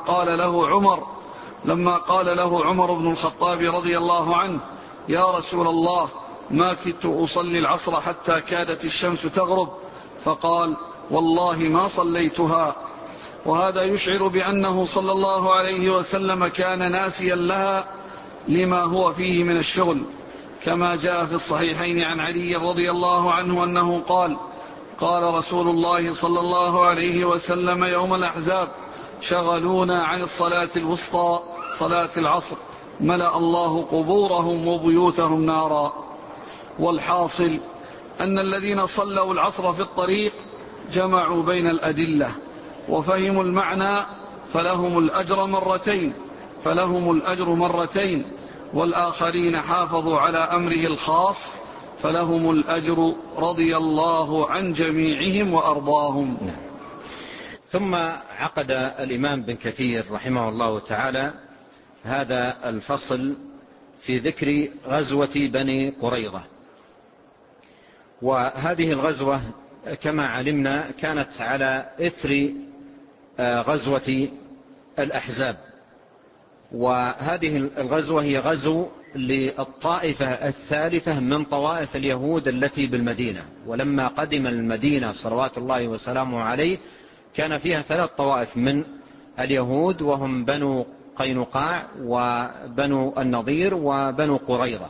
قال له عمر بن الخطاب رضي الله عنه: يا رسول الله، ما كدت أصلي العصر حتى كادت الشمس تغرب، فقال: والله ما صليتها. وهذا يشعر بأنه صلى الله عليه وسلم كان ناسيا لها لما هو فيه من الشغل، كما جاء في الصحيحين عن علي رضي الله عنه أنه قال: قال رسول الله صلى الله عليه وسلم يوم الأحزاب: شغلونا عن الصلاة الوسطى صلاة العصر، ملأ الله قبورهم وبيوتهم نارا. والحاصل أن الذين صلوا العصر في الطريق جمعوا بين الأدلة وفهموا المعنى، فلهم الأجر مرتين، والآخرين حافظوا على أمره الخاص فلهم الأجر رضي الله عن جميعهم وأرضاهم. ثم عقد الإمام بن كثير رحمه الله تعالى هذا الفصل في ذكر غزوة بني قريظة. وهذه الغزوة كما علمنا كانت على إثر غزوة الأحزاب، وهذه الغزوة هي غزو للطائفة الثالثة من طوائف اليهود التي بالمدينة. ولما قدم المدينة صلوات الله وسلامه عليه كان فيها 3 طوائف من اليهود، وهم بنو قينقاع وبنو النضير وبنو قريظة.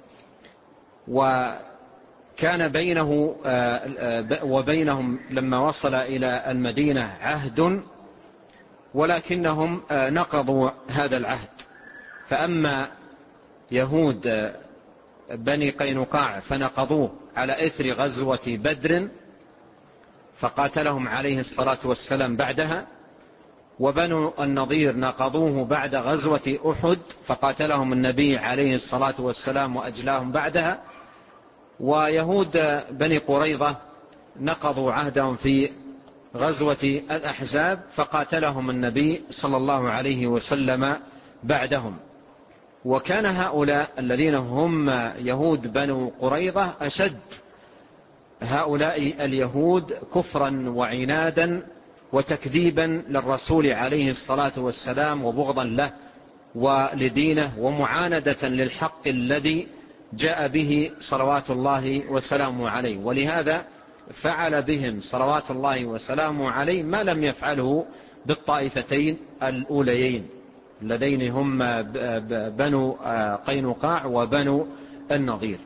وكان بينه وبينهم لما وصل إلى المدينة عهد، ولكنهم نقضوا هذا العهد. فأما يهود بني قينقاع فنقضوه على إثر غزوة بدر فقاتلهم عليه الصلاة والسلام بعدها، وبنو النضير نقضوه بعد غزوة أحد فقاتلهم النبي عليه الصلاة والسلام وأجلاهم بعدها، ويهود بني قريظة نقضوا عهدهم في غزوة الأحزاب فقاتلهم النبي صلى الله عليه وسلم بعدهم. وكان هؤلاء الذين هم يهود بنو قريظة أشد هؤلاء اليهود كفرا وعنادا وتكذيبا للرسول عليه الصلاة والسلام وبغضا له ولدينه ومعاندة للحق الذي جاء به صلوات الله وسلامه عليه. ولهذا فعل بهم صلوات الله وسلامه عليه ما لم يفعله بالطائفتين الأوليين اللذين هم بنو قينقاع وبنو النضير.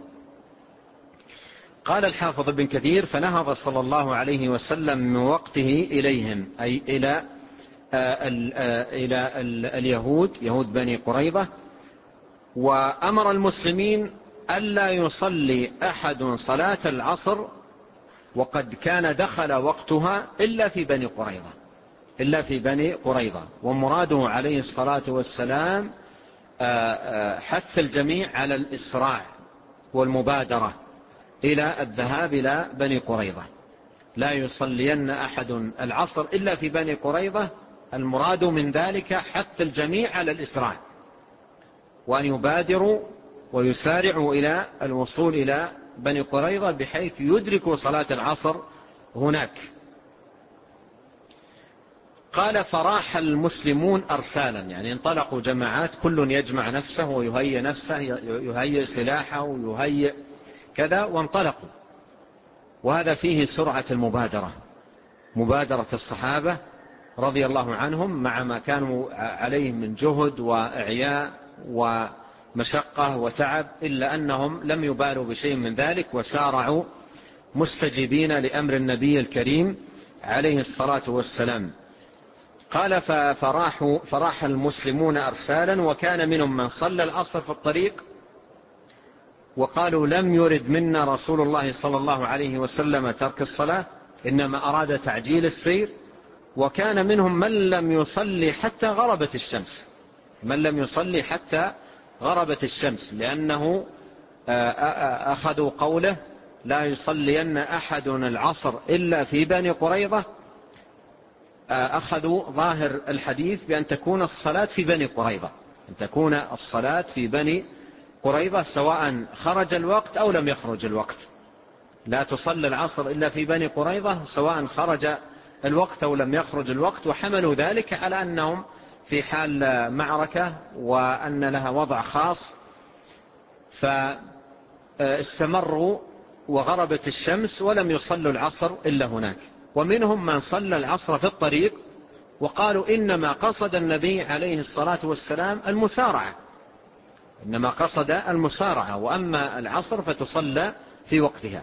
قال الحافظ ابن كثير: فنهض صلى الله عليه وسلم من وقته إليهم، أي إلى اليهود يهود بني قريظة، وأمر المسلمين ألا يصلي أحد صلاة العصر وقد كان دخل وقتها إلا في بني قريظة. ومراده عليه الصلاة والسلام حث الجميع على الإسراع والمبادرة إلى الذهاب إلى بني قريظة. لا يصلين أحد العصر إلا في بني قريظة، المراد من ذلك حث الجميع على الإسراع وأن يبادروا ويسارعوا إلى الوصول إلى بني قريظة بحيث يدركوا صلاة العصر هناك. قال: فراح المسلمون أرسالا، يعني انطلقوا جماعات كل يجمع نفسه ويهيئ نفسه، يهيئ سلاحه ويهيئ كذا، وانطلقوا. وهذا فيه سرعة المبادرة، مبادرة الصحابة رضي الله عنهم مع ما كانوا عليه من جهد وإعياء ومشقة وتعب، إلا أنهم لم يبالوا بشيء من ذلك وسارعوا مستجيبين لأمر النبي الكريم عليه الصلاة والسلام. قال: فراح المسلمون أرسالا، وكان منهم من صلى العصر في الطريق وقالوا: لم يرد منا رسول الله صلى الله عليه وسلم ترك الصلاة، إنما أراد تعجيل السير. وكان منهم من لم يصلي حتى غربت الشمس، لأنه أخذوا قوله: لا يصلين أحد العصر إلا في بني قريظة. أخذوا ظاهر الحديث بأن تكون الصلاة في بني قريظة، سواء خرج الوقت أو لم يخرج الوقت. لا تصلي العصر إلا في بني قريظة سواء خرج الوقت أو لم يخرج الوقت. وحملوا ذلك على أنهم في حال معركة وأن لها وضع خاص، فاستمروا وغربت الشمس ولم يصلوا العصر إلا هناك. ومنهم من صلى العصر في الطريق وقالوا: إنما قصد النبي عليه الصلاة والسلام المسارعة، وأما العصر فتصلى في وقتها.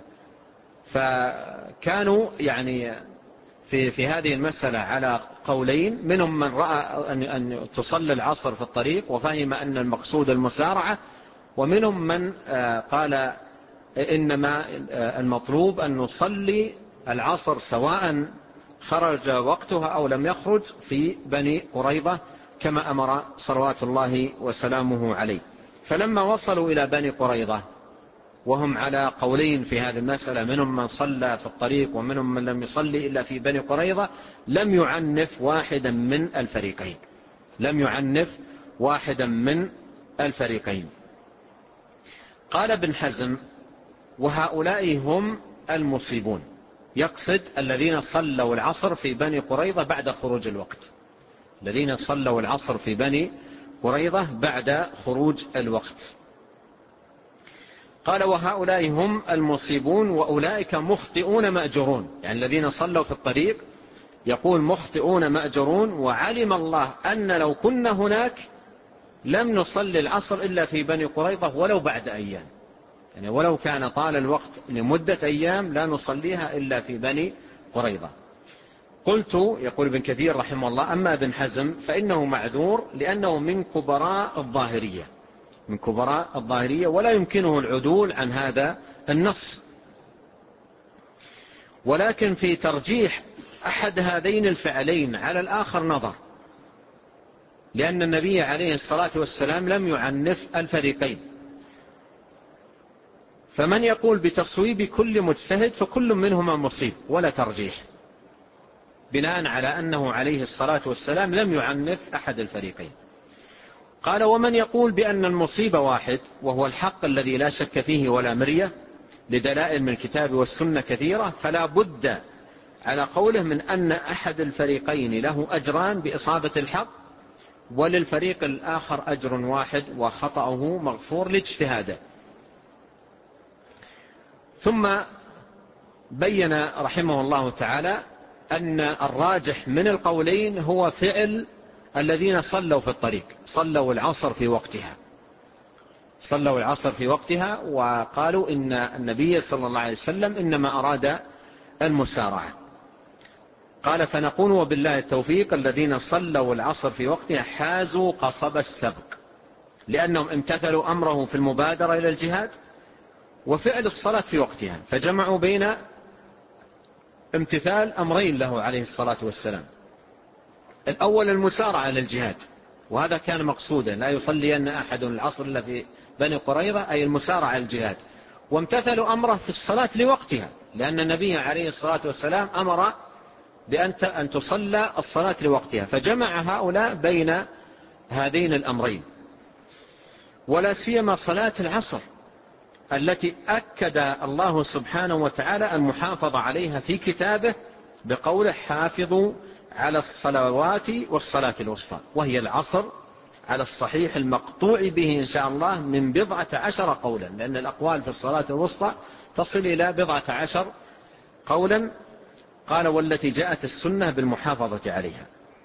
فكانوا يعني في هذه المسألة على قولين: منهم من رأى أن تصلي العصر في الطريق وفهم أن المقصود المسارعة، ومنهم من قال إنما المطلوب أن نصلي العصر سواء خرج وقتها أو لم يخرج في بني قريظة كما أمر صلوات الله وسلامه عليه. فلما وصلوا إلى بني قريظة وهم على قولين في هذه المسألة، منهم من صلى في الطريق ومنهم من لم يصلي إلا في بني قريظة، لم يعنف واحدا من الفريقين، لم يعنف واحدا من الفريقين. قال ابن حزم: وهؤلاء هم المصيبون، يقصد الذين صلوا العصر في بني قريظة بعد خروج الوقت، الذين صلوا العصر في بني قريظة بعد خروج الوقت. قال: وهؤلاء هم المصيبون وأولئك مخطئون مأجرون، يعني الذين صلوا في الطريق يقول مخطئون مأجرون، وعلم الله أن لو كنا هناك لم نصلي العصر إلا في بني قريظة ولو بعد أيام، يعني ولو كان طال الوقت لمدة أيام لا نصليها إلا في بني قريظة. قلت، يقول ابن كثير رحمه الله: أما ابن حزم فإنه معذور لأنه من كبراء الظاهرية، من كبراء الظاهرية، ولا يمكنه العدول عن هذا النص. ولكن في ترجيح أحد هذين الفعلين على الآخر نظر، لأن النبي عليه الصلاة والسلام لم يعنف الفريقين، فمن يقول بتصويب كل مجتهد فكل منهما مصيب ولا ترجيح، بناء على أنه عليه الصلاة والسلام لم يعنف أحد الفريقين. قال: ومن يقول بأن المصيب واحد وهو الحق الذي لا شك فيه ولا مرية لدلائل من الكتاب والسنة كثيرة، فلا بد على قوله من أن أحد الفريقين له أجران بإصابة الحق، وللفريق الآخر أجر واحد وخطأه مغفور لاجتهاده. ثم بين رحمه الله تعالى أن الراجح من القولين هو فعل الذين صلوا في الطريق، صلوا العصر في وقتها، صلوا العصر في وقتها، وقالوا إن النبي صلى الله عليه وسلم إنما أراد المسارعة. قال: فنقول وبالله التوفيق الذين صلوا العصر في وقتها حازوا قصب السبق، لأنهم امتثلوا أمره في المبادرة إلى الجهاد وفعل الصلاة في وقتها، فجمعوا بين امتثال أمرين له عليه الصلاة والسلام: الأول المسارعة للجهاد، وهذا كان مقصودا، لا يصلين أحد العصر إلا في بني قريظة، أي المسارعة للجهاد، وامتثلوا أمره في الصلاة لوقتها، لأن النبي عليه الصلاة والسلام أمر بأن تصلى الصلاة لوقتها، فجمع هؤلاء بين هذين الأمرين. ولا سيما صلاة العصر التي أكد الله سبحانه وتعالى المحافظة عليها في كتابه بقوله: حافظوا على الصلوات والصلاة الوسطى، وهي العصر على الصحيح المقطوع به إن شاء الله من 12 قولا، لأن الأقوال في الصلاة الوسطى تصل إلى 12 قولا. قال: والتي جاءت السنة بالمحافظة عليها.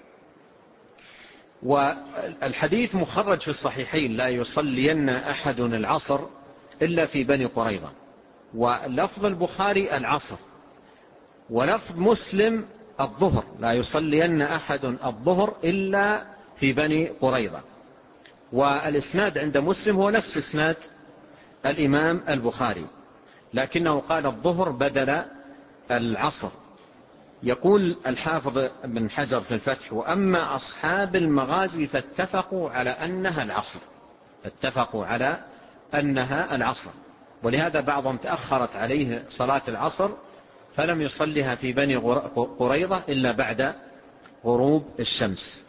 والحديث مخرج في الصحيحين: لا يصلين أحد العصر إلا في بني قريظة، ولفظ البخاري العصر، ولفظ مسلم الظهر، لا يصلين أحد الظهر إلا في بني قريظة. والإسناد عند مسلم هو نفس إسناد الإمام البخاري، لكنه قال الظهر بدل العصر. يقول الحافظ بن حجر في الفتح: وأما أصحاب المغازي فاتفقوا على أنها العصر، فاتفقوا على أنها العصر، ولهذا بعضهم تأخرت عليه صلاة العصر فلم يصلها في بني قريظة إلا بعد غروب الشمس.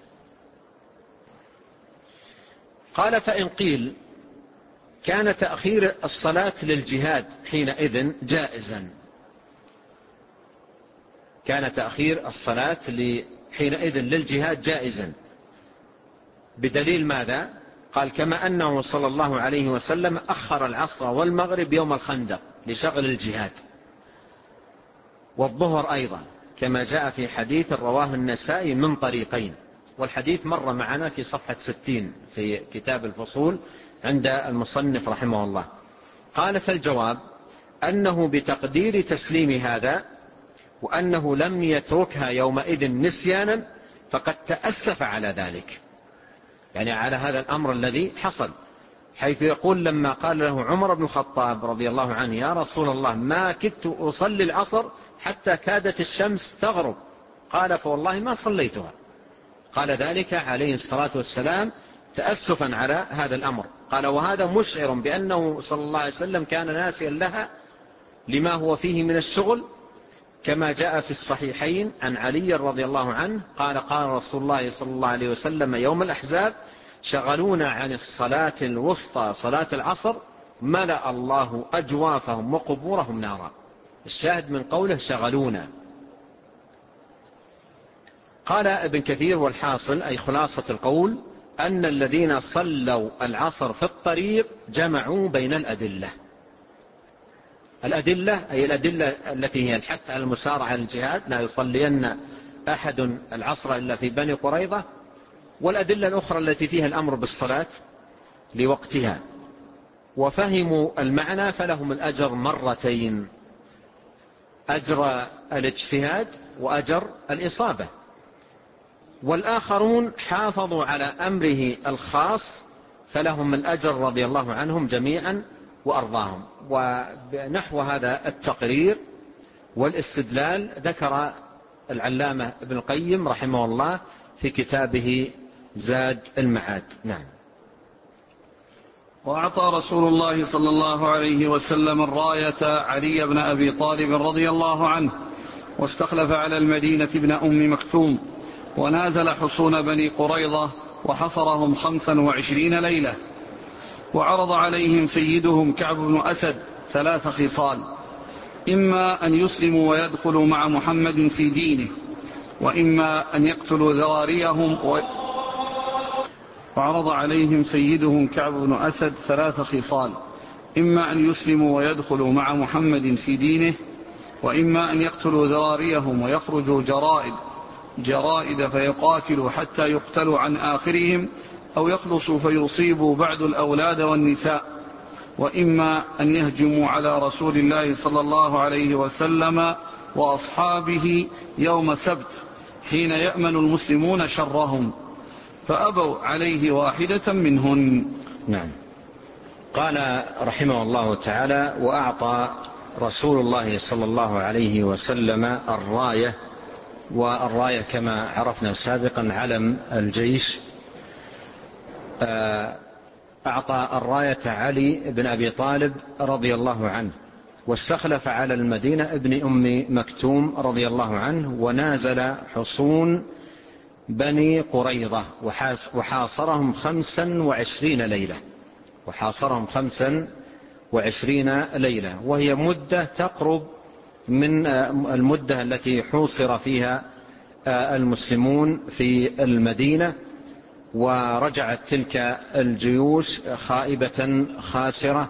قال: فإن قيل كان تأخير الصلاة للجهاد حينئذ جائزا، كان تأخير الصلاة حينئذ للجهاد جائزا، بدليل ماذا؟ قال: كما أنه صلى الله عليه وسلم أخر العصر والمغرب يوم الخندق لشغل الجهاد، والظهر أيضا، كما جاء في حديث رواه النسائي من طريقين، والحديث مر معنا في صفحة 60 في كتاب الفصول عند المصنف رحمه الله. قال: فالجواب أنه بتقدير تسليم هذا، وأنه لم يتركها يومئذ نسيانا، فقد تأسف على ذلك، يعني على هذا الأمر الذي حصل، حيث يقول: لما قال له عمر بن الخطاب رضي الله عنه: يا رسول الله ما كدت أصلي العصر حتى كادت الشمس تغرب، قال: فوالله ما صليتها. قال ذلك عليه الصلاة والسلام تأسفا على هذا الأمر، قال وهذا مشعر بأنه صلى الله عليه وسلم كان ناسيا لها لما هو فيه من الشغل، كما جاء في الصحيحين عن علي رضي الله عنه قال قال رسول الله صلى الله عليه وسلم يوم الأحزاب شغلونا عن الصلاة الوسطى صلاة العصر ملأ الله أجوافهم وقبورهم نارا. الشاهد من قوله شغلونا. قال ابن كثير والحاصل أي خلاصة القول أن الذين صلوا العصر في الطريق جمعوا بين الأدلة. الأدلة أي الأدلة التي هي الحث على المسارعة على الجهاد، لا يصلين أحد العصر إلا في بني قريظة، والأدلة الأخرى التي فيها الأمر بالصلاة لوقتها. وفهموا المعنى فلهم الأجر مرتين، أجر الاجتهاد وأجر الإصابة. والآخرون حافظوا على أمره الخاص فلهم الأجر رضي الله عنهم جميعا وأرضاهم. ونحو هذا التقرير والاستدلال ذكر العلامة ابن القيم رحمه الله في كتابه زاد المعاد. نعم. وأعطى رسول الله صلى الله عليه وسلم الراية علي بن أبي طالب رضي الله عنه، واستخلف على المدينة ابن أم مكتوم، ونازل حصون بني قريظة وحصرهم 25 ليلة. وعرض عليهم سيدهم كعب بن أسد 3 خصال: إما أن يسلموا ويدخلوا مع محمد في دينه، وإما أن يقتلوا ذراريهم وعرض عليهم سيدهم كعب بن أسد 3 خصال: إما أن يسلموا ويدخلوا مع محمد في دينه، وإما أن يقتلوا ذراريهم ويخرجوا جرائد فيقاتلوا حتى يقتلوا عن آخرهم، أو يخلصوا فيصيبوا بعد الأولاد والنساء، وإما أن يهجموا على رسول الله صلى الله عليه وسلم وأصحابه يوم سبت حين يأمن المسلمون شرهم، فأبوا عليه واحدة منهن. نعم. قال رحمه الله تعالى: وأعطى رسول الله صلى الله عليه وسلم الراية، والراية كما عرفنا سابقا علم الجيش. أعطى الراية علي بن أبي طالب رضي الله عنه، واستخلف على المدينة ابن أم مكتوم رضي الله عنه، ونازل حصون بني قريظة وحاصرهم 25 ليلة. وحاصرهم 25 ليلة، وهي مدة تقرب من المدة التي حوصر فيها المسلمون في المدينة. ورجعت تلك الجيوش خائبة خاسرة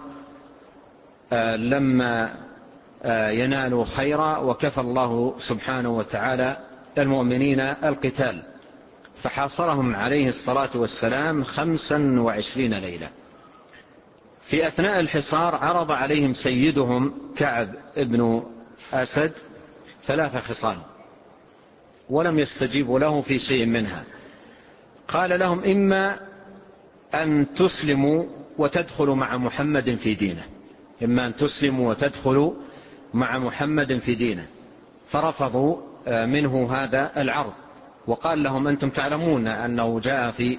لما ينالوا خيرا، وكفى الله سبحانه وتعالى المؤمنين القتال، فحاصرهم عليه الصلاة والسلام 25 ليلة. في أثناء الحصار عرض عليهم سيدهم كعب ابن أسد 3 خصال، ولم يستجيبوا له في شيء منها. قال لهم: إما أن تسلموا وتدخلوا مع محمد في دينه، إما أن تسلموا وتدخلوا مع محمد في دينه. فرفضوا منه هذا العرض، وقال لهم: أنتم تعلمون أنه جاء في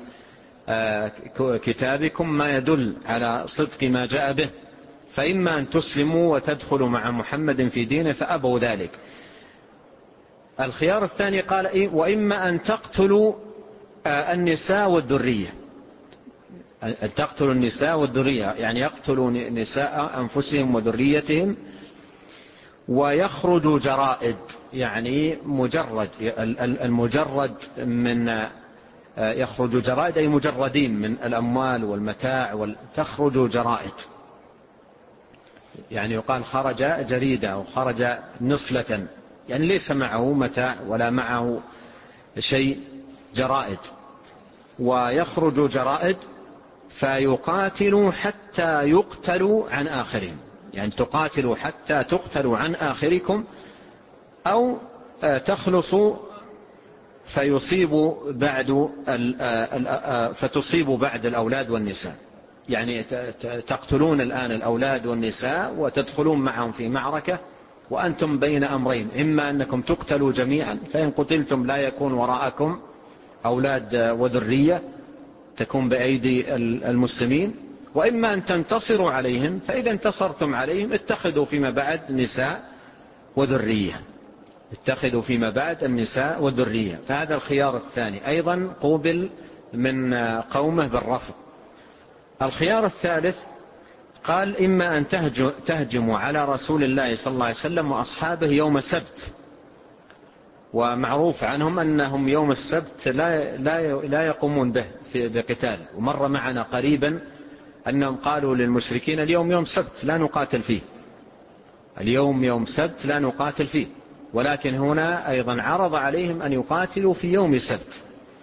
كتابكم ما يدل على صدق ما جاء به، فإما أن تسلموا وتدخلوا مع محمد في دينه، فأبوا ذلك. الخيار الثاني قال: إيه؟ وإما أن تقتلوا النساء والذرية. أن تقتلوا النساء والذرية يعني يقتلوا نساء أنفسهم وذريتهم، ويخرجوا جرائد، يعني مجرد المجرد من يخرج جرائد أي مجردين من الأموال والمتاع، تخرج جرائد، يعني يقال خرج جريدة أو خرج نصلة، يعني ليس معه متاع ولا معه شيء، جرائد. ويخرج جرائد فيقاتلوا حتى يقتلوا عن آخرهم، يعني تقاتلوا حتى تقتلوا عن آخركم، أو تخلصوا فتصيبوا بعد الأولاد والنساء، يعني تقتلون الآن الأولاد والنساء وتدخلون معهم في معركة وأنتم بين أمرين: إما أنكم تقتلوا جميعا، فإن قتلتم لا يكون وراءكم أولاد وذرية، تكون بأيدي المسلمين، وإما أن تنتصروا عليهم، فإذا انتصرتم عليهم اتخذوا فيما بعد نساء وذرية، اتخذوا فيما بعد النساء والذرية. فهذا الخيار الثاني أيضا قوبل من قومه بالرفض. الخيار الثالث قال إما أن تهجموا على رسول الله صلى الله عليه وسلم وأصحابه يوم السبت، ومعروف عنهم أنهم يوم السبت لا يقومون به بقتال. ومر معنا قريبا أنهم قالوا للمشركين اليوم يوم سبت لا نقاتل فيه، اليوم يوم سبت لا نقاتل فيه، ولكن هنا أيضا عرض عليهم أن يقاتلوا في يوم سبت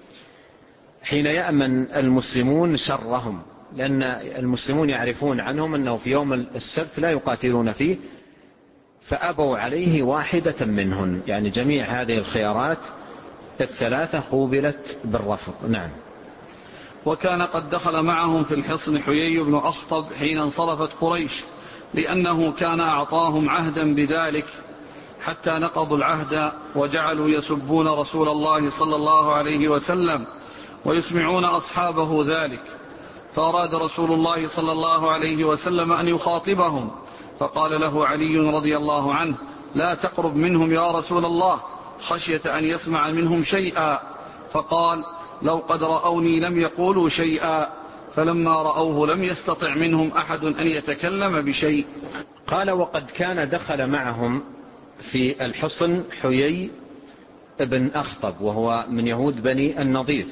حين يأمن المسلمون شرهم، لأن المسلمون يعرفون عنهم أنه في يوم السبت لا يقاتلون فيه، فأبوا عليه واحدة منهن. يعني جميع هذه الخيارات الثلاثة قوبلت بالرفض. نعم. وكان قد دخل معهم في الحصن حيي بن أخطب حين انصرفت قريش، لأنه كان أعطاهم عهدا بذلك، حتى نقضوا العهد وجعلوا يسبون رسول الله صلى الله عليه وسلم ويسمعون أصحابه ذلك. فأراد رسول الله صلى الله عليه وسلم أن يخاطبهم، فقال له علي رضي الله عنه: لا تقرب منهم يا رسول الله، خشية أن يسمع منهم شيئا. فقال: لو قد رأوني لم يقولوا شيئا. فلما رأوه لم يستطع منهم أحد أن يتكلم بشيء. قال: وقد كان دخل معهم في الحصن حيي بن أخطب، وهو من يهود بني النضير،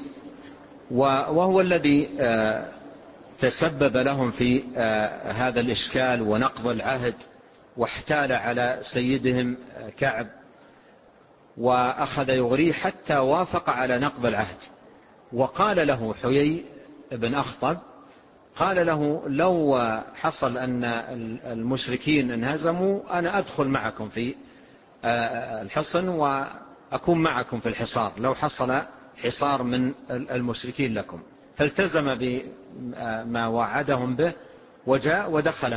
وهو الذي تسبب لهم في هذا الإشكال ونقض العهد، واحتال على سيدهم كعب وأخذ يغريه حتى وافق على نقض العهد. وقال له حيي بن أخطب، قال له: لو حصل أن المشركين انهزموا أنا أدخل معكم في الحصن وأكون معكم في الحصار، لو حصل حصار من المشركين لكم. فالتزم بما وعدهم به وجاء ودخل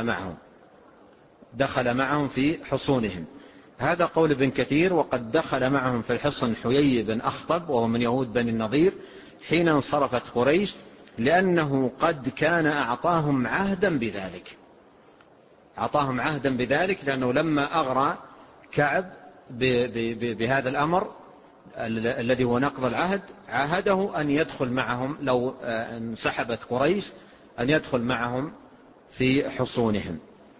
معهم في حصونهم. هذا قول ابن كثير: وقد دخل معهم في الحصن حيي بن أخطب وهو من يهود بني النضير حين انصرفت قريش، لأنه قد كان أعطاهم عهدا بذلك، لأنه لما أغرى كعب بهذا الأمر الذي هو نقض العهد، عاهده أن يدخل معهم لو انسحبت قريش، أن يدخل معهم في حصونهم.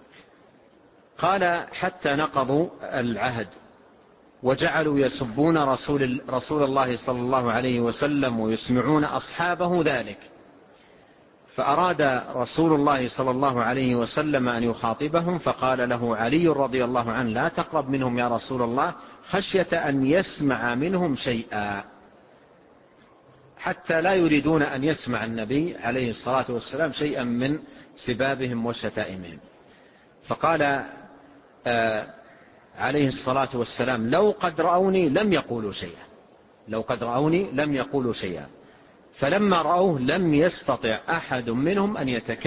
قال: حتى نقضوا العهد وجعلوا يسبون رسول الله صلى الله عليه وسلم ويسمعون أصحابه ذلك. فأراد رسول الله صلى الله عليه وسلم أن يخاطبهم، فقال له علي رضي الله عنه: لا تقرب منهم يا رسول الله، خشية أن يسمع منهم شيئا، حتى لا يريدون أن يسمع النبي عليه الصلاة والسلام شيئا من سبابهم وشتائمهم. فقال عليه الصلاة والسلام: لو قد رأوني لم يقولوا شيئا. فلما رأوه لم يستطع أحد منهم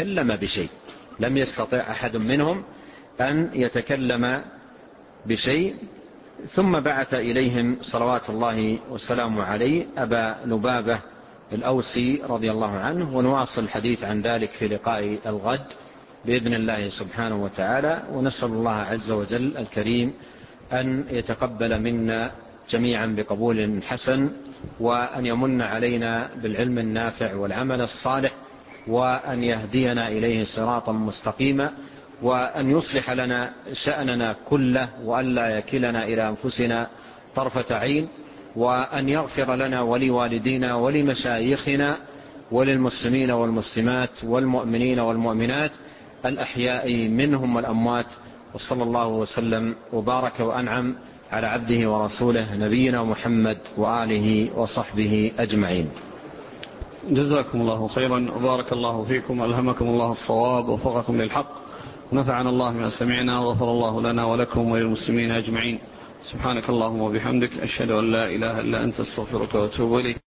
أن يتكلم بشيء. ثم بعث إليهم صلوات الله وسلامه عليه أبا لبابة الأوسي رضي الله عنه، ونواصل الحديث عن ذلك في لقاء الغد بإذن الله سبحانه وتعالى. ونسأل الله عز وجل الكريم أن يتقبل منا جميعا بقبول حسن، وأن يمن علينا بالعلم النافع والعمل الصالح، وأن يهدينا إليه صراطا مستقيما، وأن يصلح لنا شأننا كله، وأن لا يكلنا إلى أنفسنا طرفة عين، وأن يغفر لنا ولوالدينا ولمشايخنا وللمسلمين والمسلمات والمؤمنين والمؤمنات الأحياء منهم والأموات. وصلى الله وسلم وبارك وأنعم على عبده ورسوله نبينا محمد وآله وصحبه أجمعين. جزاكم الله خيرا وبارك الله فيكم، ألهمكم الله الصواب ووفقكم للحق، ونفعنا الله ما سمعنا، وغفر الله لنا ولكم وللمسلمين أجمعين. سبحانك اللهم وبحمدك، أشهد أن لا إله إلا أنت، استغفرك وأتوب إليك.